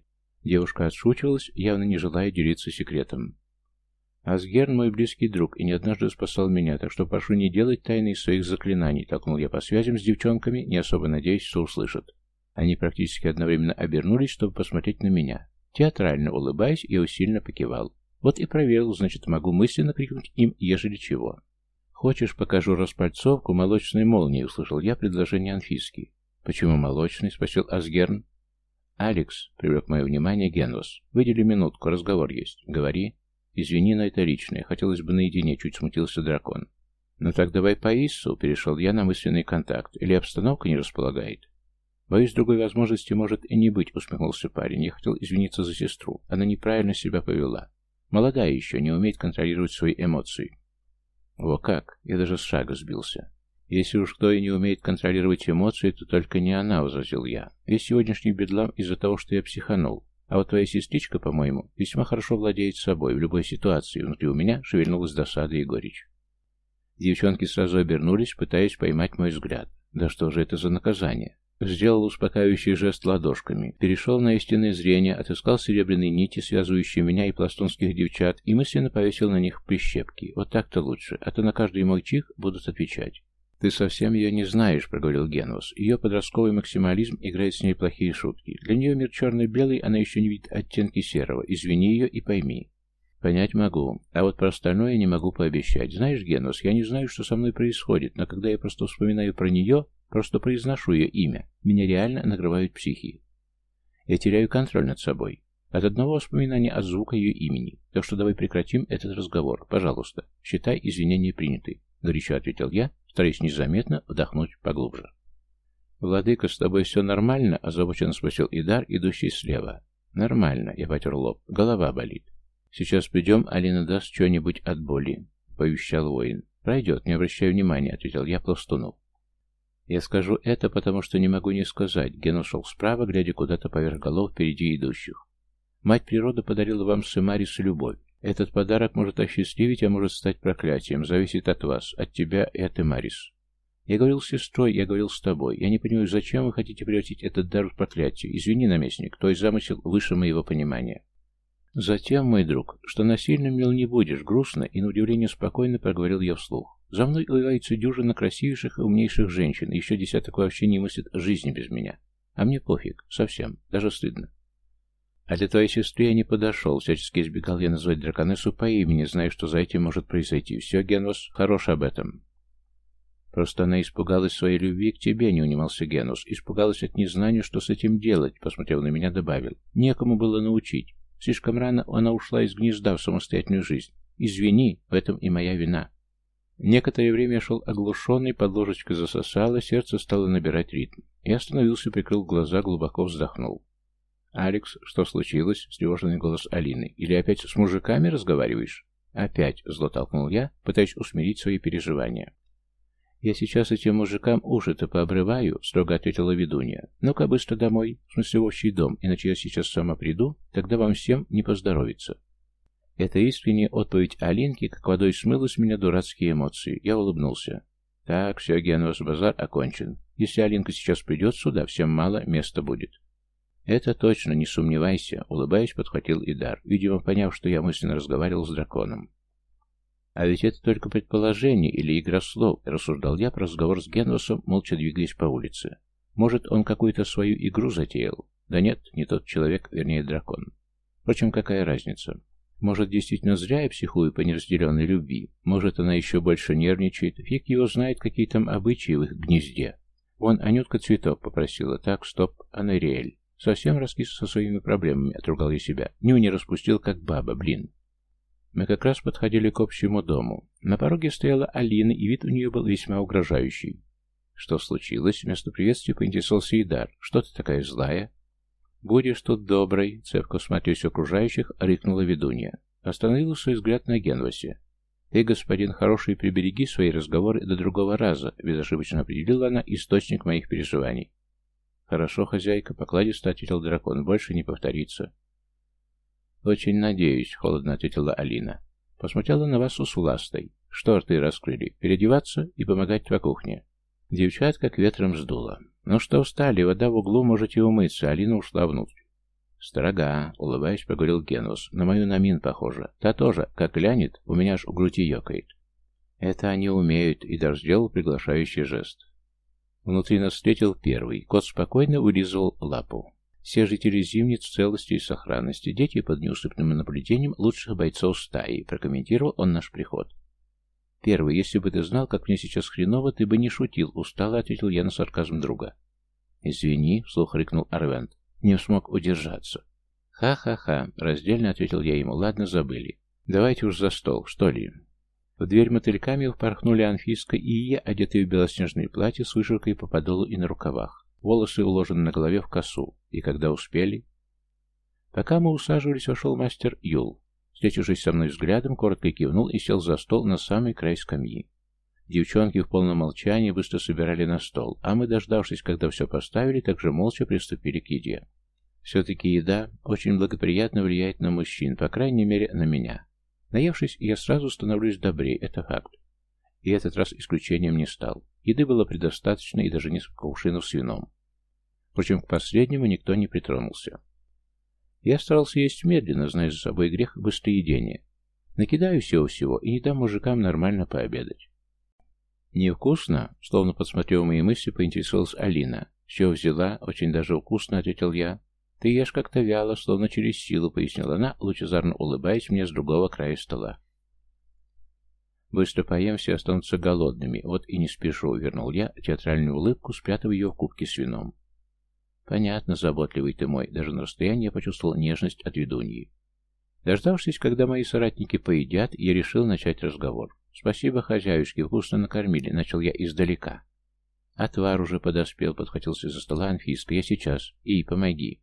Девушка отшучивалась, явно не желая делиться секретом. «Асгерн мой близкий друг и не однажды спасал меня, так что прошу не делать тайны из своих заклинаний», — толкнул я по связям с девчонками, не особо надеясь, что услышат. Они практически одновременно обернулись, чтобы посмотреть на меня. Театрально улыбаясь, я усиленно покивал. Вот и проверил, значит, могу мысленно крикнуть им, ежели чего. «Хочешь, покажу распальцовку молочной молнии?» — услышал я предложение Анфиски. «Почему молочный?» — спросил Асгерн. «Алекс», — привлек мое внимание Генвас, — «выдели минутку, разговор есть. Говори». «Извини, но это личное. Хотелось бы наедине», — чуть смутился дракон. «Ну так давай по Иссу», — перешел я на мысленный контакт. «Или обстановка не располагает?» «Боюсь, другой возможности может и не быть», — усмехнулся парень. «Я хотел извиниться за сестру. Она неправильно себя повела. Молодая еще, не умеет контролировать свои эмоции». «Во как! Я даже с шага сбился». «Если уж кто и не умеет контролировать эмоции, то только не она», — возразил я. «Весь сегодняшний бедлам из-за того, что я психанул. А вот твоя сестричка, по-моему, весьма хорошо владеет собой в любой ситуации. Внутри у меня шевельнулась досада и горечь». Девчонки сразу обернулись, пытаясь поймать мой взгляд. Да что же это за наказание? Сделал успокаивающий жест ладошками, перешел на истинное зрение, отыскал серебряные нити, связывающие меня и пластунских девчат, и мысленно повесил на них прищепки. Вот так-то лучше, а то на каждый мой чих будут отвечать. «Ты совсем ее не знаешь», — проговорил Генвас. «Ее подростковый максимализм играет с ней плохие шутки. Для нее мир черно-белый, она еще не видит оттенки серого. Извини ее и пойми». «Понять могу, а вот про остальное не могу пообещать. Знаешь, Генвас, я не знаю, что со мной происходит, но когда я просто вспоминаю про нее, просто произношу ее имя, меня реально накрывают психи. Я теряю контроль над собой. От одного воспоминания от звука ее имени. Так что давай прекратим этот разговор. Пожалуйста, считай извинения приняты», — горячо ответил я, стараясь незаметно вдохнуть поглубже. «Владыка, с тобой все нормально?» — озабоченно спросил Идар, идущий слева. «Нормально», — я потер лоб. «Голова болит». «Сейчас придем, Алина даст что-нибудь от боли», — повещал воин. «Пройдет, не обращай внимания», — ответил я пластуну. «Я скажу это, потому что не могу не сказать». Ген ушел справа, глядя куда-то поверх голов впереди идущих. «Мать природа подарила вам с Эмарис любовь. Этот подарок может осчастливить, а может стать проклятием. Зависит от вас, от тебя и от Эмарис. Я говорил с сестрой, я говорил с тобой. Я не понимаю, зачем вы хотите превратить этот дар в проклятие. Извини, наместник, твой замысел выше моего понимания». «Затем, мой друг, что насильно мил не будешь», грустно и на удивление спокойно проговорил я вслух. «За мной увивается дюжина красивейших и умнейших женщин, и еще десяток вообще не мыслит жизни без меня. А мне пофиг, совсем, даже стыдно. А для твоей сестры я не подошел, всячески избегал я назвать драконессу по имени, зная, что за этим может произойти. Все, Генус, хорош об этом». «Просто она испугалась своей любви к тебе», — не унимался Генус. «Испугалась от незнания, что с этим делать», — посмотрев на меня, добавил. «Некому было научить. Слишком рано она ушла из гнезда в самостоятельную жизнь. Извини, в этом и моя вина». Некоторое время я шел оглушенный, под ложечкой засосало, сердце стало набирать ритм. Я остановился, прикрыл глаза, глубоко вздохнул. «Алекс, что случилось?» — встревоженный голос Алины. «Или опять с мужиками разговариваешь?» «Опять», — зло толкнул я, пытаясь усмирить свои переживания. «Я сейчас этим мужикам уши-то пообрываю», — строго ответила ведунья. «Ну-ка быстро домой, в смысле в общий дом, иначе я сейчас сама приду, тогда вам всем не поздоровится». Эта искренняя отповедь Алинки как водой смыла с меня дурацкие эмоции. Я улыбнулся. «Так, все, Генвас, базар окончен. Если Алинка сейчас придет сюда, всем мало места будет». «Это точно, не сомневайся», — улыбаясь, подхватил Идар, видимо, поняв, что я мысленно разговаривал с драконом. «А ведь это только предположение или игра слов», — рассуждал я про разговор с Генвасом, молча двигаясь по улице. «Может, он какую-то свою игру затеял? Да нет, не тот человек, вернее, дракон. Впрочем, какая разница? Может, действительно зря я психую по неразделенной любви? Может, она еще больше нервничает? Фиг его знает, какие там обычаи в их гнезде. Вон, Анютка цветок попросила. Так, стоп, Анариэль. Совсем раскис со своими проблемами», — отругал я себя. Нюни распустил, как баба, блин». Мы как раз подходили к общему дому. На пороге стояла Алина, и вид у нее был весьма угрожающий. «Что случилось?» — вместо приветствия поинтересовался Идар. «Что ты такая злая?» «Будешь тут доброй», — цепко смотрясь окружающих, рыкнула ведунья. Остановила свой взгляд на Генвасе. «Ты, господин хороший, прибереги свои разговоры до другого раза», — безошибочно определила она источник моих переживаний. «Хорошо, хозяйка», — покладисто ответил дракон. «Больше не повторится». «Очень надеюсь», — холодно ответила Алина. Посмотрела на вас с уластой. «Что рты раскрыли? Переодеваться и помогать по кухне». Девчат как ветром сдуло. «Ну что встали? Вода в углу, можете умыться». Алина ушла внутрь. «Строга», — улыбаясь, проговорил Генус. «На мою Намин похоже. Та тоже, как глянет, у меня аж в груди ёкает». «Это они умеют», — Идар сделал приглашающий жест. Внутри нас встретил первый. Кот спокойно вылизывал лапу. Все жители Зимниц в целости и сохранности, дети под неусыпным наблюдением лучших бойцов стаи, прокомментировал он наш приход. «Первый, если бы ты знал, как мне сейчас хреново, ты бы не шутил», — устало ответил я на сарказм друга. «Извини», — вслух рыкнул Арвент, — «не смог удержаться». «Ха-ха-ха», — раздельно ответил я ему, — «ладно, забыли. Давайте уж за стол, что ли». В дверь мотыльками впорхнули Анфиска и Ия, одетые в белоснежное платье с вышивкой по подолу и на рукавах. Волосы уложены на голове в косу. И когда успели... Пока мы усаживались, вошел мастер Юл. Встретившись со мной взглядом, коротко кивнул и сел за стол на самый край скамьи. Девчонки в полном молчании быстро собирали на стол, а мы, дождавшись, когда все поставили, также молча приступили к еде. Все-таки еда очень благоприятно влияет на мужчин, по крайней мере, на меня. Наевшись, я сразу становлюсь добрее, это факт. И этот раз исключением не стал. Еды было предостаточно и даже несколько кувшинов с вином. Впрочем, к последнему никто не притронулся. Я старался есть медленно, зная за собой грех быстроедения. Накидаю всего-всего и не дам мужикам нормально пообедать. «Невкусно?» — словно подсмотрев мои мысли, поинтересовалась Алина. «С чего взяла? Очень даже вкусно», — ответил я. «Ты ешь как-то вяло, словно через силу», — пояснила она, лучезарно улыбаясь мне с другого края стола. «Быстро поем, все останутся голодными, вот и не спешу», — вернул я театральную улыбку, спрятав ее в кубке с вином. «Понятно, заботливый ты мой», — даже на расстоянии я почувствовал нежность от ведуньи. Дождавшись, когда мои соратники поедят, я решил начать разговор. «Спасибо, хозяюшки, вкусно накормили», — начал я издалека. «Отвар уже подоспел», — подхватился за стола Анфиска. «Я сейчас. И помоги».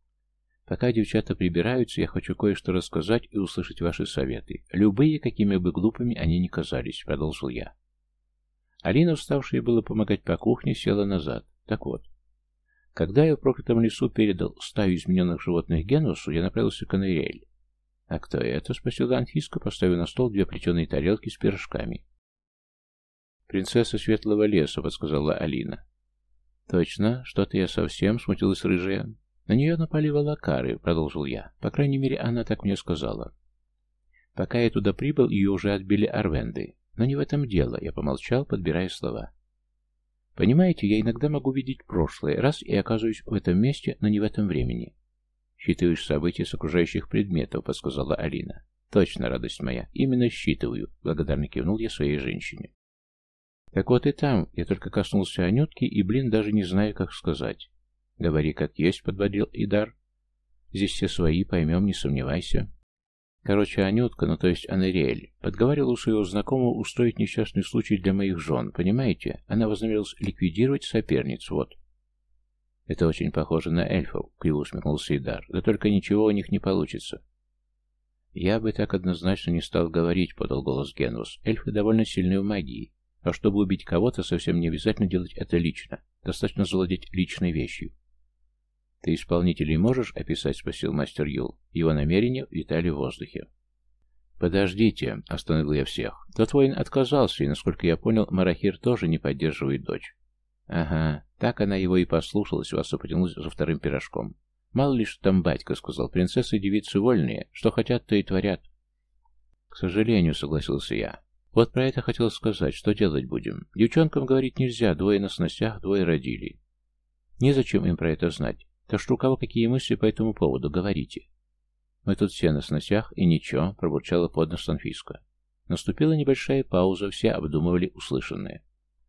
«Пока девчата прибираются, я хочу кое-что рассказать и услышать ваши советы. Любые, какими бы глупыми они ни казались», — продолжил я. Алина, вставшая было помогать по кухне, села назад. Так вот, когда я в проклятом лесу передал стаю измененных животных Генусу, я направился к Анейриэль. «А кто это?» — спросила Анфиска, поставив на стол две плетеные тарелки с пирожками. «Принцесса Светлого леса», — подсказала Алина. «Точно, что-то я совсем», — смутилась рыжая. «На нее напали волокары», — продолжил я. «По крайней мере, она так мне сказала. Пока я туда прибыл, ее уже отбили арвенды. Но не в этом дело», — я помолчал, подбирая слова. «Понимаете, я иногда могу видеть прошлое, раз и оказываюсь в этом месте, но не в этом времени». «Считываешь события с окружающих предметов», — подсказала Алина. «Точно, радость моя, именно считываю», — благодарно кивнул я своей женщине. «Так вот и там, я только коснулся Анютки и, блин, даже не знаю, как сказать». «Говори как есть», — подбодрил Идар. «Здесь все свои, поймем, не сомневайся». Короче, Анютка, ну то есть Анейриэль, подговаривала своего знакомого устроить несчастный случай для моих жен, понимаете? Она вознамерилась ликвидировать соперниц, вот. «Это очень похоже на эльфов», — криво усмехнулся Идар. «Да только ничего у них не получится». «Я бы так однозначно не стал говорить», — подал голос Генус. «Эльфы довольно сильны в магии. А чтобы убить кого-то, совсем не обязательно делать это лично. Достаточно завладеть личной вещью». «Ты исполнителей можешь описать?» — спросил мастер Юл. Его намерения витали в воздухе. «Подождите», — остановил я всех. «Тот воин отказался, и, насколько я понял, Марахир тоже не поддерживает дочь». «Ага, так она его и послушалась, вас потянулась за вторым пирожком. Мало ли что там батька сказал, принцессы и девицы вольные, что хотят, то и творят». «К сожалению», — согласился я. «Вот про это хотел сказать, что делать будем. Девчонкам говорить нельзя, двое на сносях, двое родили. Незачем им про это знать. Так что у кого какие мысли по этому поводу, говорите». «Мы тут все на сносях, и ничего», — пробурчала под нос Анфиска. Наступила небольшая пауза, все обдумывали услышанное.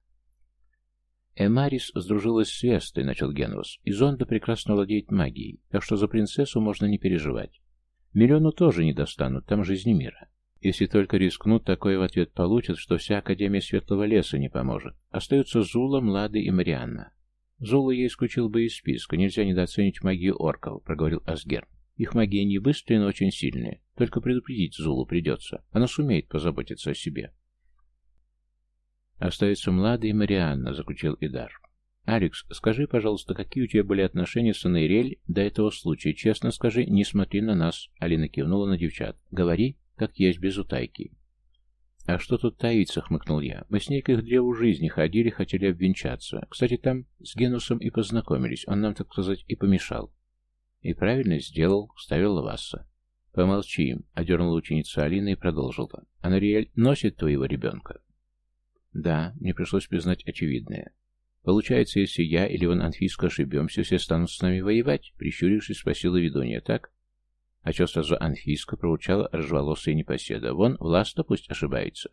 «Эмарис сдружилась с Вестой», — начал Генус, — «и Зонда прекрасно владеет магией, так что за принцессу можно не переживать. Миллиону тоже не достанут, там жизни мира. Если только рискнут, такое в ответ получат, что вся Академия Светлого Леса не поможет. Остаются Зула, Млады и Марианна». «Зулу я исключил бы из списка, нельзя недооценить магию орков», — проговорил Асгер. «Их магия не быстрая, но очень сильная. Только предупредить Зулу придется. Она сумеет позаботиться о себе». «Остается Млада и Марианна», — заключил Идар. «Алекс, скажи, пожалуйста, какие у тебя были отношения с Анейриэль до этого случая? Честно скажи, не смотри на нас», — Алина кивнула на девчат. «Говори, как есть, без утайки». «А что тут таиться?» — хмыкнул я. «Мы с ней к их древу жизни ходили, хотели обвенчаться. Кстати, там с Генусом и познакомились. Он нам, так сказать, и помешал». И правильно сделал, вставил Васса. Помолчи, одернула ученица Алина и продолжила. Анариэль носит твоего ребенка? Да, мне пришлось признать очевидное. Получается, если я или вон Анфиска ошибемся, все станут с нами воевать? Прищурившись, спросила ведунья, так? А что сразу Анфиска, проучала рыжеволосая непоседа. Вон, Власта пусть ошибается.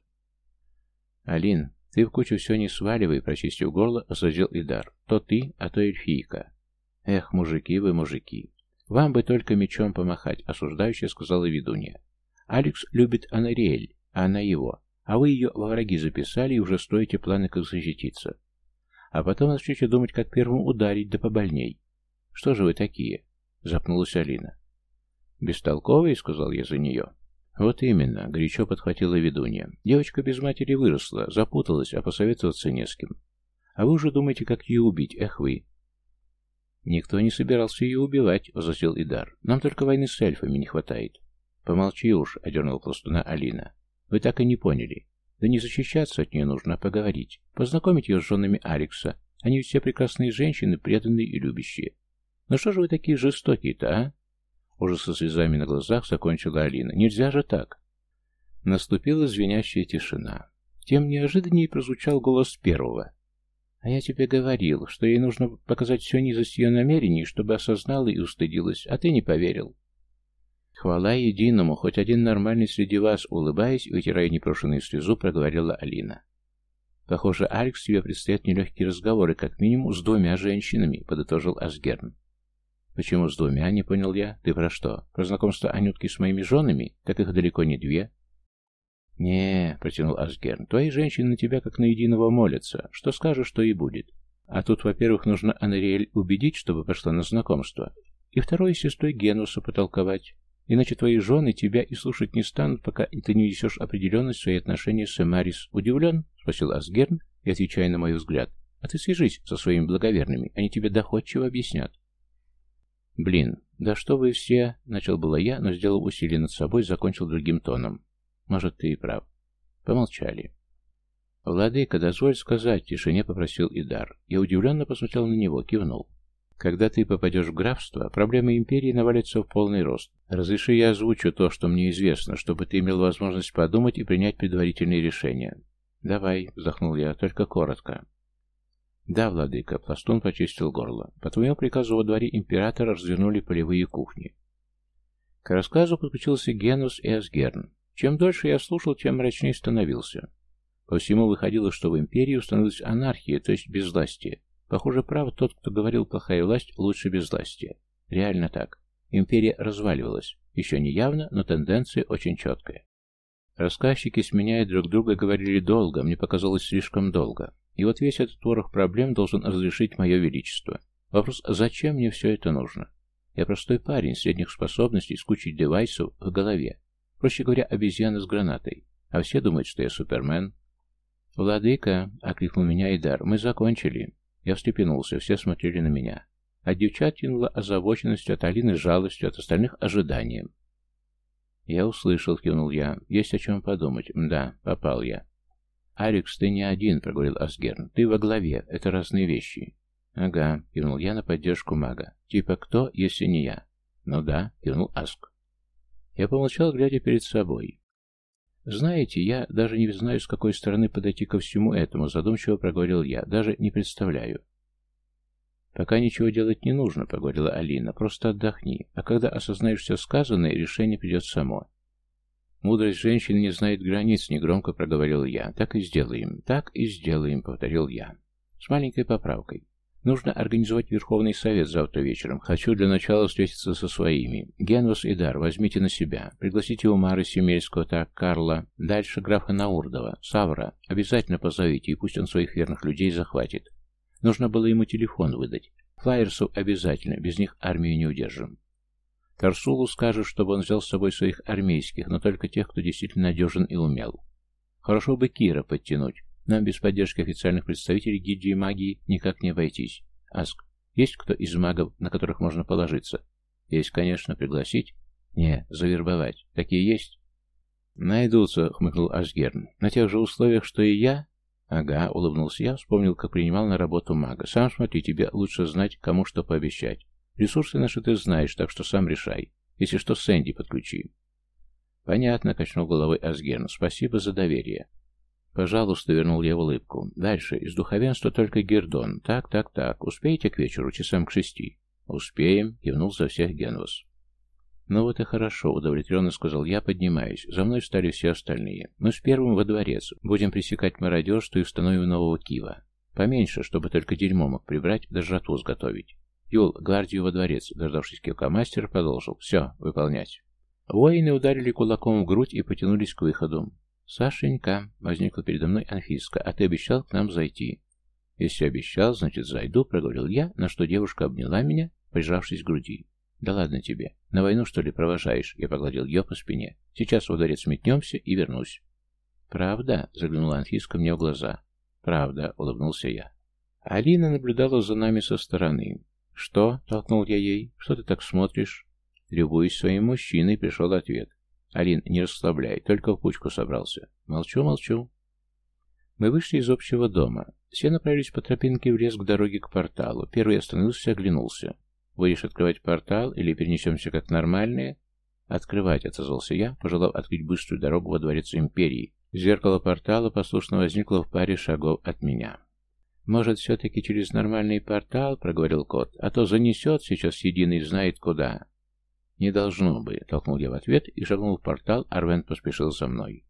Алин, ты в кучу все не сваливай, прочистив горло, осадил Идар. То ты, а то эльфийка. Эх, мужики вы, мужики. Вам бы только мечом помахать, осуждающе сказала ведунья. Алекс любит Анариэль, а она его. А вы ее во враги записали и уже строите планы, как защититься. А потом начнете думать, как первым ударить, да побольней. Что же вы такие? Запнулась Алина. Бестолковые, сказал я за нее. Вот именно, горячо подхватила ведунья. Девочка без матери выросла, запуталась, а посоветоваться не с кем. А вы уже думаете, как ее убить, эх вы. Никто не собирался ее убивать, возразил Идар. Нам только войны с эльфами не хватает. Помолчи уж, одернула пластуна Алина. Вы так и не поняли. Да не защищаться от нее нужно, а поговорить. Познакомить ее с женами Алекса. Они ведь все прекрасные женщины, преданные и любящие. Ну что же вы такие жестокие-то, а? Уже со слезами на глазах закончила Алина. Нельзя же так. Наступила звенящая тишина. Тем неожиданнее прозвучал голос первого. А я тебе говорил, что ей нужно показать всю низость ее намерений, чтобы осознала и устыдилась, а ты не поверил. Хвала единому, хоть один нормальный среди вас, улыбаясь и вытирая непрошенную слезу, проговорила Алина. Похоже, Алекс, тебе предстоят нелегкие разговоры, как минимум с двумя женщинами, подытожил Асгерн. Почему с двумя, не понял я. Ты про что? Про знакомство Анютки с моими женами? Так их далеко не две. Не, протянул Асгерн, твои женщины на тебя как на единого молятся. Что скажешь, то и будет. А тут, во-первых, нужно Анариэль убедить, чтобы пошла на знакомство. И второе, с сестрой Генуса потолковать. Иначе твои жены тебя и слушать не станут, пока ты не несешь определенность в свои отношения с Эмарис. Удивлен? Спросил Асгерн, и отвечая на мой взгляд. А ты свяжись со своими благоверными, они тебе доходчиво объяснят. Блин, да что вы все... Начал было я, но сделал усилие над собой, закончил другим тоном. Может, ты и прав. Помолчали. «Владыка, дозволь сказать», — в тишине попросил Идар. Я удивленно посмотрел на него, кивнул. «Когда ты попадешь в графство, проблемы империи навалятся в полный рост. Разреши я озвучу то, что мне известно, чтобы ты имел возможность подумать и принять предварительные решения». «Давай», — вздохнул я, — «только коротко». «Да, владыка», — пластун почистил горло. «По твоему приказу во дворе императора развернули полевые кухни». К рассказу подключился Генус и Асгерн. Чем дольше я слушал, тем мрачнее становился. По всему выходило, что в империи установилась анархия, то есть безвластие. Похоже, прав тот, кто говорил, плохая власть лучше безвластия. Реально так. Империя разваливалась. Еще не явно, но тенденция очень четкая. Рассказчики, сменяя друг друга, говорили долго, мне показалось слишком долго. И вот весь этот ворох проблем должен разрешить мое величество. Вопрос, зачем мне все это нужно? Я простой парень, средних способностей, с кучей девайсов в голове. Проще говоря, обезьяна с гранатой. А все думают, что я Супермен. «Владыка», — окликнул меня Идар, — «мы закончили». Я встрепенулся, все смотрели на меня. От девчат тянуло озабоченностью, от Алины жалостью, от остальных ожиданием. «Я услышал», — кивнул я. «Есть о чем подумать. Да, попал я». «Алекс, ты не один», — проговорил Асгерн. «Ты во главе. Это разные вещи». «Ага», — кивнул я на поддержку мага. «Типа кто, если не я?» «Ну да», — кивнул Аск. Я помолчал, глядя перед собой. «Знаете, я даже не знаю, с какой стороны подойти ко всему этому», — задумчиво проговорил я. «Даже не представляю». «Пока ничего делать не нужно», — проговорила Алина. «Просто отдохни. А когда осознаешь все сказанное, решение придет само». «Мудрость женщины не знает границ», — негромко проговорил я. «Так и сделаем. Так и сделаем», — повторил я. «С маленькой поправкой. Нужно организовать Верховный Совет завтра вечером. Хочу для начала встретиться со своими. Генус и Дар, возьмите на себя. Пригласите Умара Семельского, так, Карла. Дальше графа Наурдова. Савра. Обязательно позовите, и пусть он своих верных людей захватит. Нужно было ему телефон выдать. Флайерсов обязательно, без них армию не удержим. Тарсулу скажешь, чтобы он взял с собой своих армейских, но только тех, кто действительно надежен и умел. Хорошо бы Кира подтянуть. Нам без поддержки официальных представителей гильдии магии никак не обойтись. Аск, есть кто из магов, на которых можно положиться? Есть, конечно, пригласить. Не, завербовать. Такие есть? Найдутся, хмыкнул Асгерн. На тех же условиях, что и я? Ага, улыбнулся я, вспомнил, как принимал на работу мага. Сам смотри, тебе лучше знать, кому что пообещать. Ресурсы наши ты знаешь, так что сам решай. Если что, Сэнди подключи». «Понятно», — качнул головой Асгерн. «Спасибо за доверие». «Пожалуйста», — вернул я улыбку. «Дальше. Из духовенства только Гердон. Так, так, так. Успеете к вечеру, часам к шести?» «Успеем», — кивнул за всех Генвас. «Ну вот и хорошо», — удовлетворенно сказал я, поднимаюсь. За мной встали все остальные. «Мы с первым во дворец. Будем пресекать мародерство и установим нового Кива. Поменьше, чтобы только дерьмо мог прибрать, да жратву сготовить. Юл, гвардию во дворец», — дождавшись кивка мастера, продолжил. «Все, выполнять». Воины ударили кулаком в грудь и потянулись к выходу. «Сашенька», — возникла передо мной Анфиска, — «а ты обещал к нам зайти». «Если обещал, значит зайду», — проговорил я, на что девушка обняла меня, прижавшись к груди. «Да ладно тебе. На войну, что ли, провожаешь?» Я погладил ее по спине. «Сейчас во дворец метнемся и вернусь». «Правда?» — заглянула Анфиска мне в глаза. «Правда», — улыбнулся я. Алина наблюдала за нами со стороны. «Что?» — толкнул я ей. «Что ты так смотришь?» «Любуюсь своим мужчиной», — пришел ответ. «Алин, не расслабляй, только в кучку собрался». «Молчу, молчу». Мы вышли из общего дома. Все направились по тропинке в лес к дороге к порталу. Первый остановился и оглянулся. «Будешь открывать портал или перенесемся как нормальные?» «Открывать», — отозвался я, пожелав открыть быструю дорогу во дворец Империи. Зеркало портала послушно возникло в паре шагов от меня. «Может, все-таки через нормальный портал?» — проговорил кот. «А то занесет сейчас единый знает куда». «Не должно бы», — толкнул я в ответ и шагнул в портал, Арвент поспешил за мной.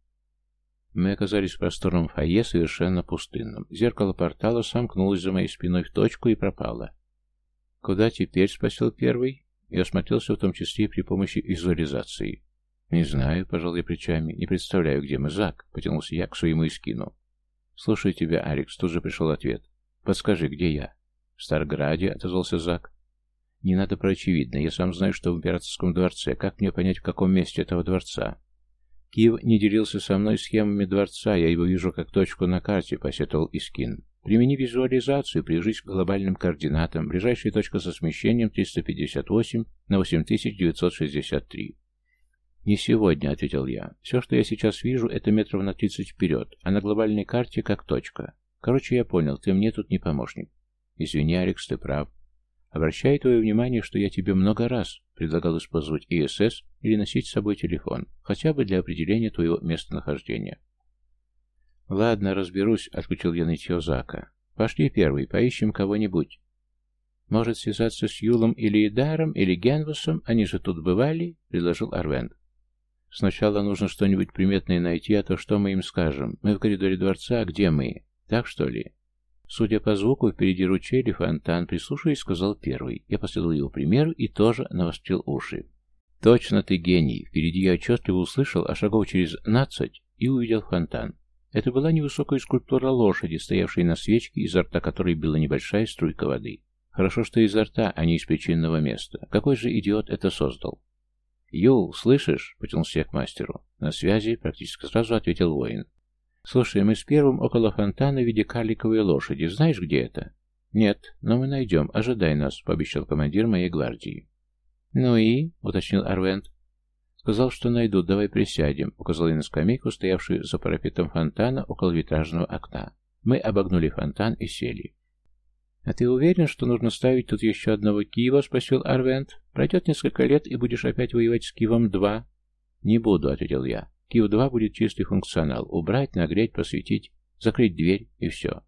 Мы оказались в просторном фойе, совершенно пустынном. Зеркало портала сомкнулось за моей спиной в точку и пропало. «Куда теперь?» — спросил первый. Я осмотрелся в том числе и при помощи визуализации. «Не знаю», — пожал я плечами. «Не представляю, где мы, Зак», — потянулся я к своему искину. «Слушаю тебя, Алекс», — тут же пришел ответ. «Подскажи, где я?» «В Старграде», — отозвался Зак. «Не надо про очевидное. Я сам знаю, что в императорском дворце. Как мне понять, в каком месте этого дворца?» «Киев не делился со мной схемами дворца. Я его вижу как точку на карте», — посетовал Искин. «Примени визуализацию, привяжись к глобальным координатам. Ближайшая точка со смещением триста пятьдесят восемь на восемь тысяч девятьсот шестьдесят три». «Не сегодня», — ответил я. «Все, что я сейчас вижу, это метров на тридцать вперед, а на глобальной карте как точка. Короче, я понял, ты мне тут не помощник». «Извини, Алекс, ты прав. Обращаю твое внимание, что я тебе много раз предлагал использовать И Эс Эс или носить с собой телефон, хотя бы для определения твоего местонахождения». «Ладно, разберусь», — отключил я нытье Зака. «Пошли первый, поищем кого-нибудь. Может, связаться с Юлом или Идаром, или Генвасом, они же тут бывали», — предложил Арвент. «Сначала нужно что-нибудь приметное найти, а то что мы им скажем? Мы в коридоре дворца, а где мы? Так, что ли?» Судя по звуку, впереди ручей или фонтан, прислушиваясь, сказал первый. Я последовал его примеру и тоже навострил уши. «Точно ты гений!» Впереди я отчетливо услышал, а шагов через нацать и увидел фонтан. Это была невысокая скульптура лошади, стоявшей на свечке, изо рта которой била небольшая струйка воды. Хорошо, что изо рта, а не из причинного места. Какой же идиот это создал? «Юл, слышишь?» — потянулся я к мастеру. «На связи», — практически сразу ответил воин. «Слушай, мы с первым около фонтана в виде карликовой лошади. Знаешь, где это?» «Нет, но мы найдем. Ожидай нас», — пообещал командир моей гвардии. «Ну и?» — уточнил Арвент. «Сказал, что найдут. Давай присядем», — указал я на скамейку, стоявшую за парапетом фонтана около витражного окна. Мы обогнули фонтан и сели. «А ты уверен, что нужно ставить тут еще одного Киева?» — спросил Арвент. «Пройдет несколько лет, и будешь опять воевать с Киевом-два». «Не буду», — ответил я. Киев-два будет чистый функционал. Убрать, нагреть, посветить, закрыть дверь и все.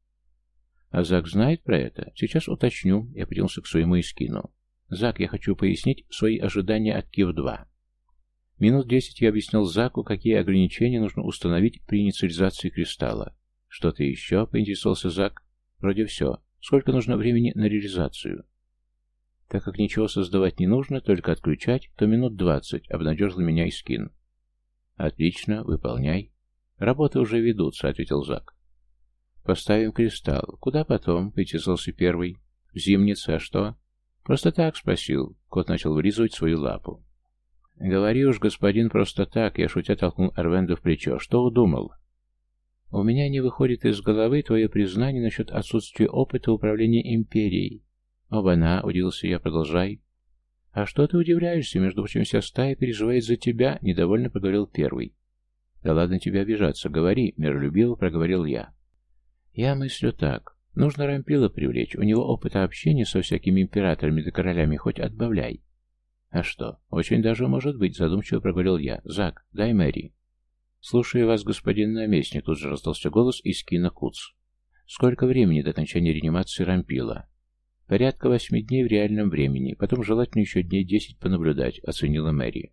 А Зак знает про это? Сейчас уточню. Я потянулся к своему искину. Зак, я хочу пояснить свои ожидания от Киев-два. Минут десять я объяснял Заку, какие ограничения нужно установить при инициализации кристалла. Что-то еще? Поинтересовался Зак. Вроде все. Сколько нужно времени на реализацию? Так как ничего создавать не нужно, только отключать, то минут двадцать, обнадежил меня Искин. «Отлично, выполняй». «Работы уже ведутся», — ответил Зак. «Поставим кристалл. Куда потом?» — поинтересовался первый. «В зимнице, а что?» «Просто так спросил». Кот начал вылизывать свою лапу. «Говори уж, господин, просто так», — я шутя толкнул Арвенда в плечо. «Что удумал?» «У меня не выходит из головы твое признание насчет отсутствия опыта управления империей». «Оба-на», — удивился я, — «продолжай». «А что ты удивляешься? Между прочим, вся стая переживает за тебя», — недовольно проговорил первый. «Да ладно тебе обижаться, говори», — миролюбиво проговорил я. «Я мыслю так. Нужно Рампила привлечь, у него опыта общения со всякими императорами да королями хоть отбавляй. А что, очень даже может быть, задумчиво проговорил я. Зак, дай Мэри. Слушаю вас, господин наместник, тут же раздался голос из кино Куц. Сколько времени до окончания реанимации Рампила? Порядка восьми дней в реальном времени, потом желательно еще дней десять понаблюдать, оценила Мэри.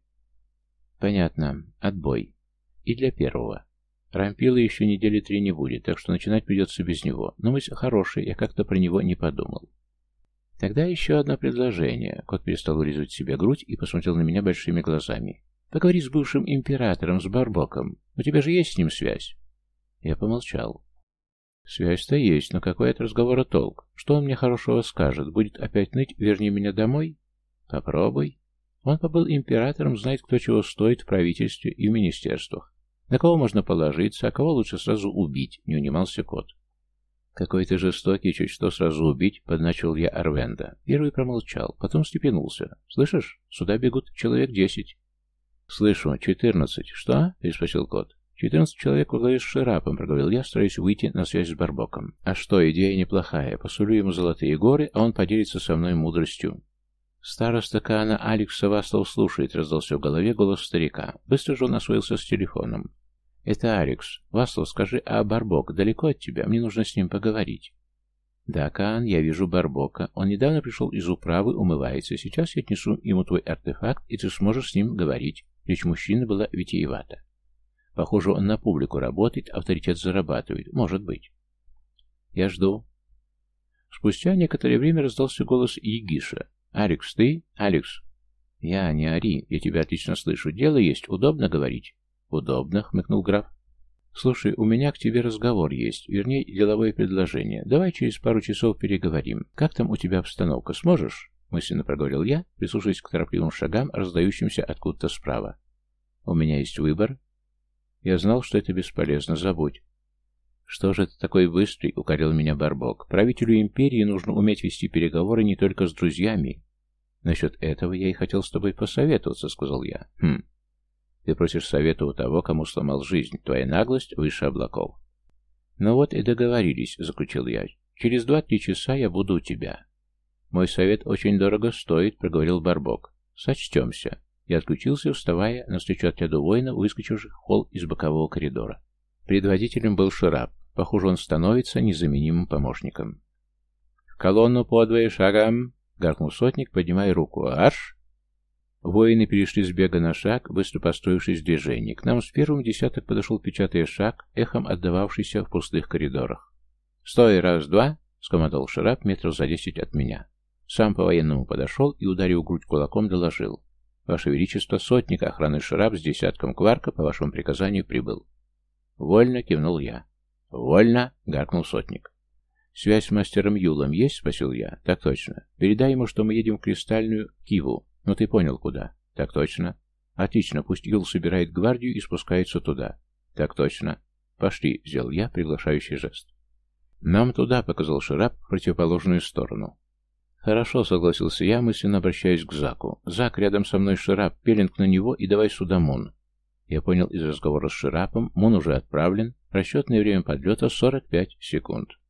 Понятно, отбой. И для первого. Рампила еще недели три не будет, так что начинать придется без него. Но мысль хорошая, я как-то про него не подумал. Тогда еще одно предложение. Кот перестал урезать себе грудь и посмотрел на меня большими глазами. Поговори с бывшим императором, с Барбоком. У тебя же есть с ним связь? Я помолчал. Связь-то есть, но какой от разговора толк? Что он мне хорошего скажет? Будет опять ныть, верни меня домой? Попробуй. Он побыл императором, знает, кто чего стоит в правительстве и в министерствах. На кого можно положиться, а кого лучше сразу убить, не унимался кот. Какой ты жестокий, чуть что сразу убить, подначил я Арвенда. Первый промолчал, потом встрепенулся. Слышишь, сюда бегут человек десять. Слышу, четырнадцать. Что? Переспросил кот. Четырнадцать человек во главе с Ширапом, проговорил я, стараясь выйти на связь с Барбоком. А что, идея неплохая. Посулю ему золотые горы, а он поделится со мной мудростью. Староста Каана Алекса Васлов слушает, раздался в голове голос старика. Быстро же он освоился с телефоном. Это Алекс. Васлов, скажи, а Барбок далеко от тебя? Мне нужно с ним поговорить. Да, Каан, я вижу Барбока. Он недавно пришел из управы, умывается. Сейчас я отнесу ему твой артефакт, и ты сможешь с ним говорить. Речь мужчины была витиевата. Похоже, он на публику работает, авторитет зарабатывает. Может быть. Я жду. Спустя некоторое время раздался голос Егиша. «Алекс, ты? Алекс?» «Я, не ори, я тебя отлично слышу. Дело есть, удобно говорить?» «Удобно», — хмыкнул граф. «Слушай, у меня к тебе разговор есть, вернее, деловое предложение. Давай через пару часов переговорим. Как там у тебя обстановка, сможешь?» Мысленно проговорил я, прислушиваясь к торопливым шагам, раздающимся откуда-то справа. «У меня есть выбор». Я знал, что это бесполезно, забудь. «Что же ты такой быстрый?» — укорил меня Барбок. «Правителю империи нужно уметь вести переговоры не только с друзьями». «Насчет этого я и хотел с тобой посоветоваться», — сказал я. «Хм. Ты просишь совета у того, кому сломал жизнь. Твоя наглость выше облаков». «Ну вот и договорились», — заключил я. «Через два-три часа я буду у тебя». «Мой совет очень дорого стоит», — проговорил Барбок. «Сочтемся». Я отключился, вставая навстречу отряду воинов, выскочивших в холл из бокового коридора. Предводителем был Ширап. Похоже, он становится незаменимым помощником. «В колонну подвое шагом!» — гаркнул сотник, поднимая руку. «Аш!» Воины перешли с бега на шаг, быстро построившись в движении. К нам с первым десяток подошел, печатая шаг, эхом отдававшийся в пустых коридорах. «Стой, раз-два!» — скомандовал Ширап метров за десять от меня. Сам по-военному подошел и, ударив грудь кулаком, доложил. «Ваше Величество, сотник охраны Ширап с десятком кварка по вашему приказанию прибыл». «Вольно», — кивнул я. «Вольно», — гаркнул сотник. «Связь с мастером Юлом есть?» — спросил я. «Так точно. Передай ему, что мы едем в Кристальную Киву. Ну ты понял, куда?» «Так точно». «Отлично. Пусть Юл собирает гвардию и спускается туда». «Так точно». «Пошли», — сделал я приглашающий жест. «Нам туда», — показал Ширап в противоположную сторону. «Хорошо», — согласился я, мысленно обращаясь к Заку. «Зак, рядом со мной Ширап, пеленг на него и давай сюда Мун». Я понял из разговора с Ширапом, Мун уже отправлен, расчетное время подлета сорок пять секунд.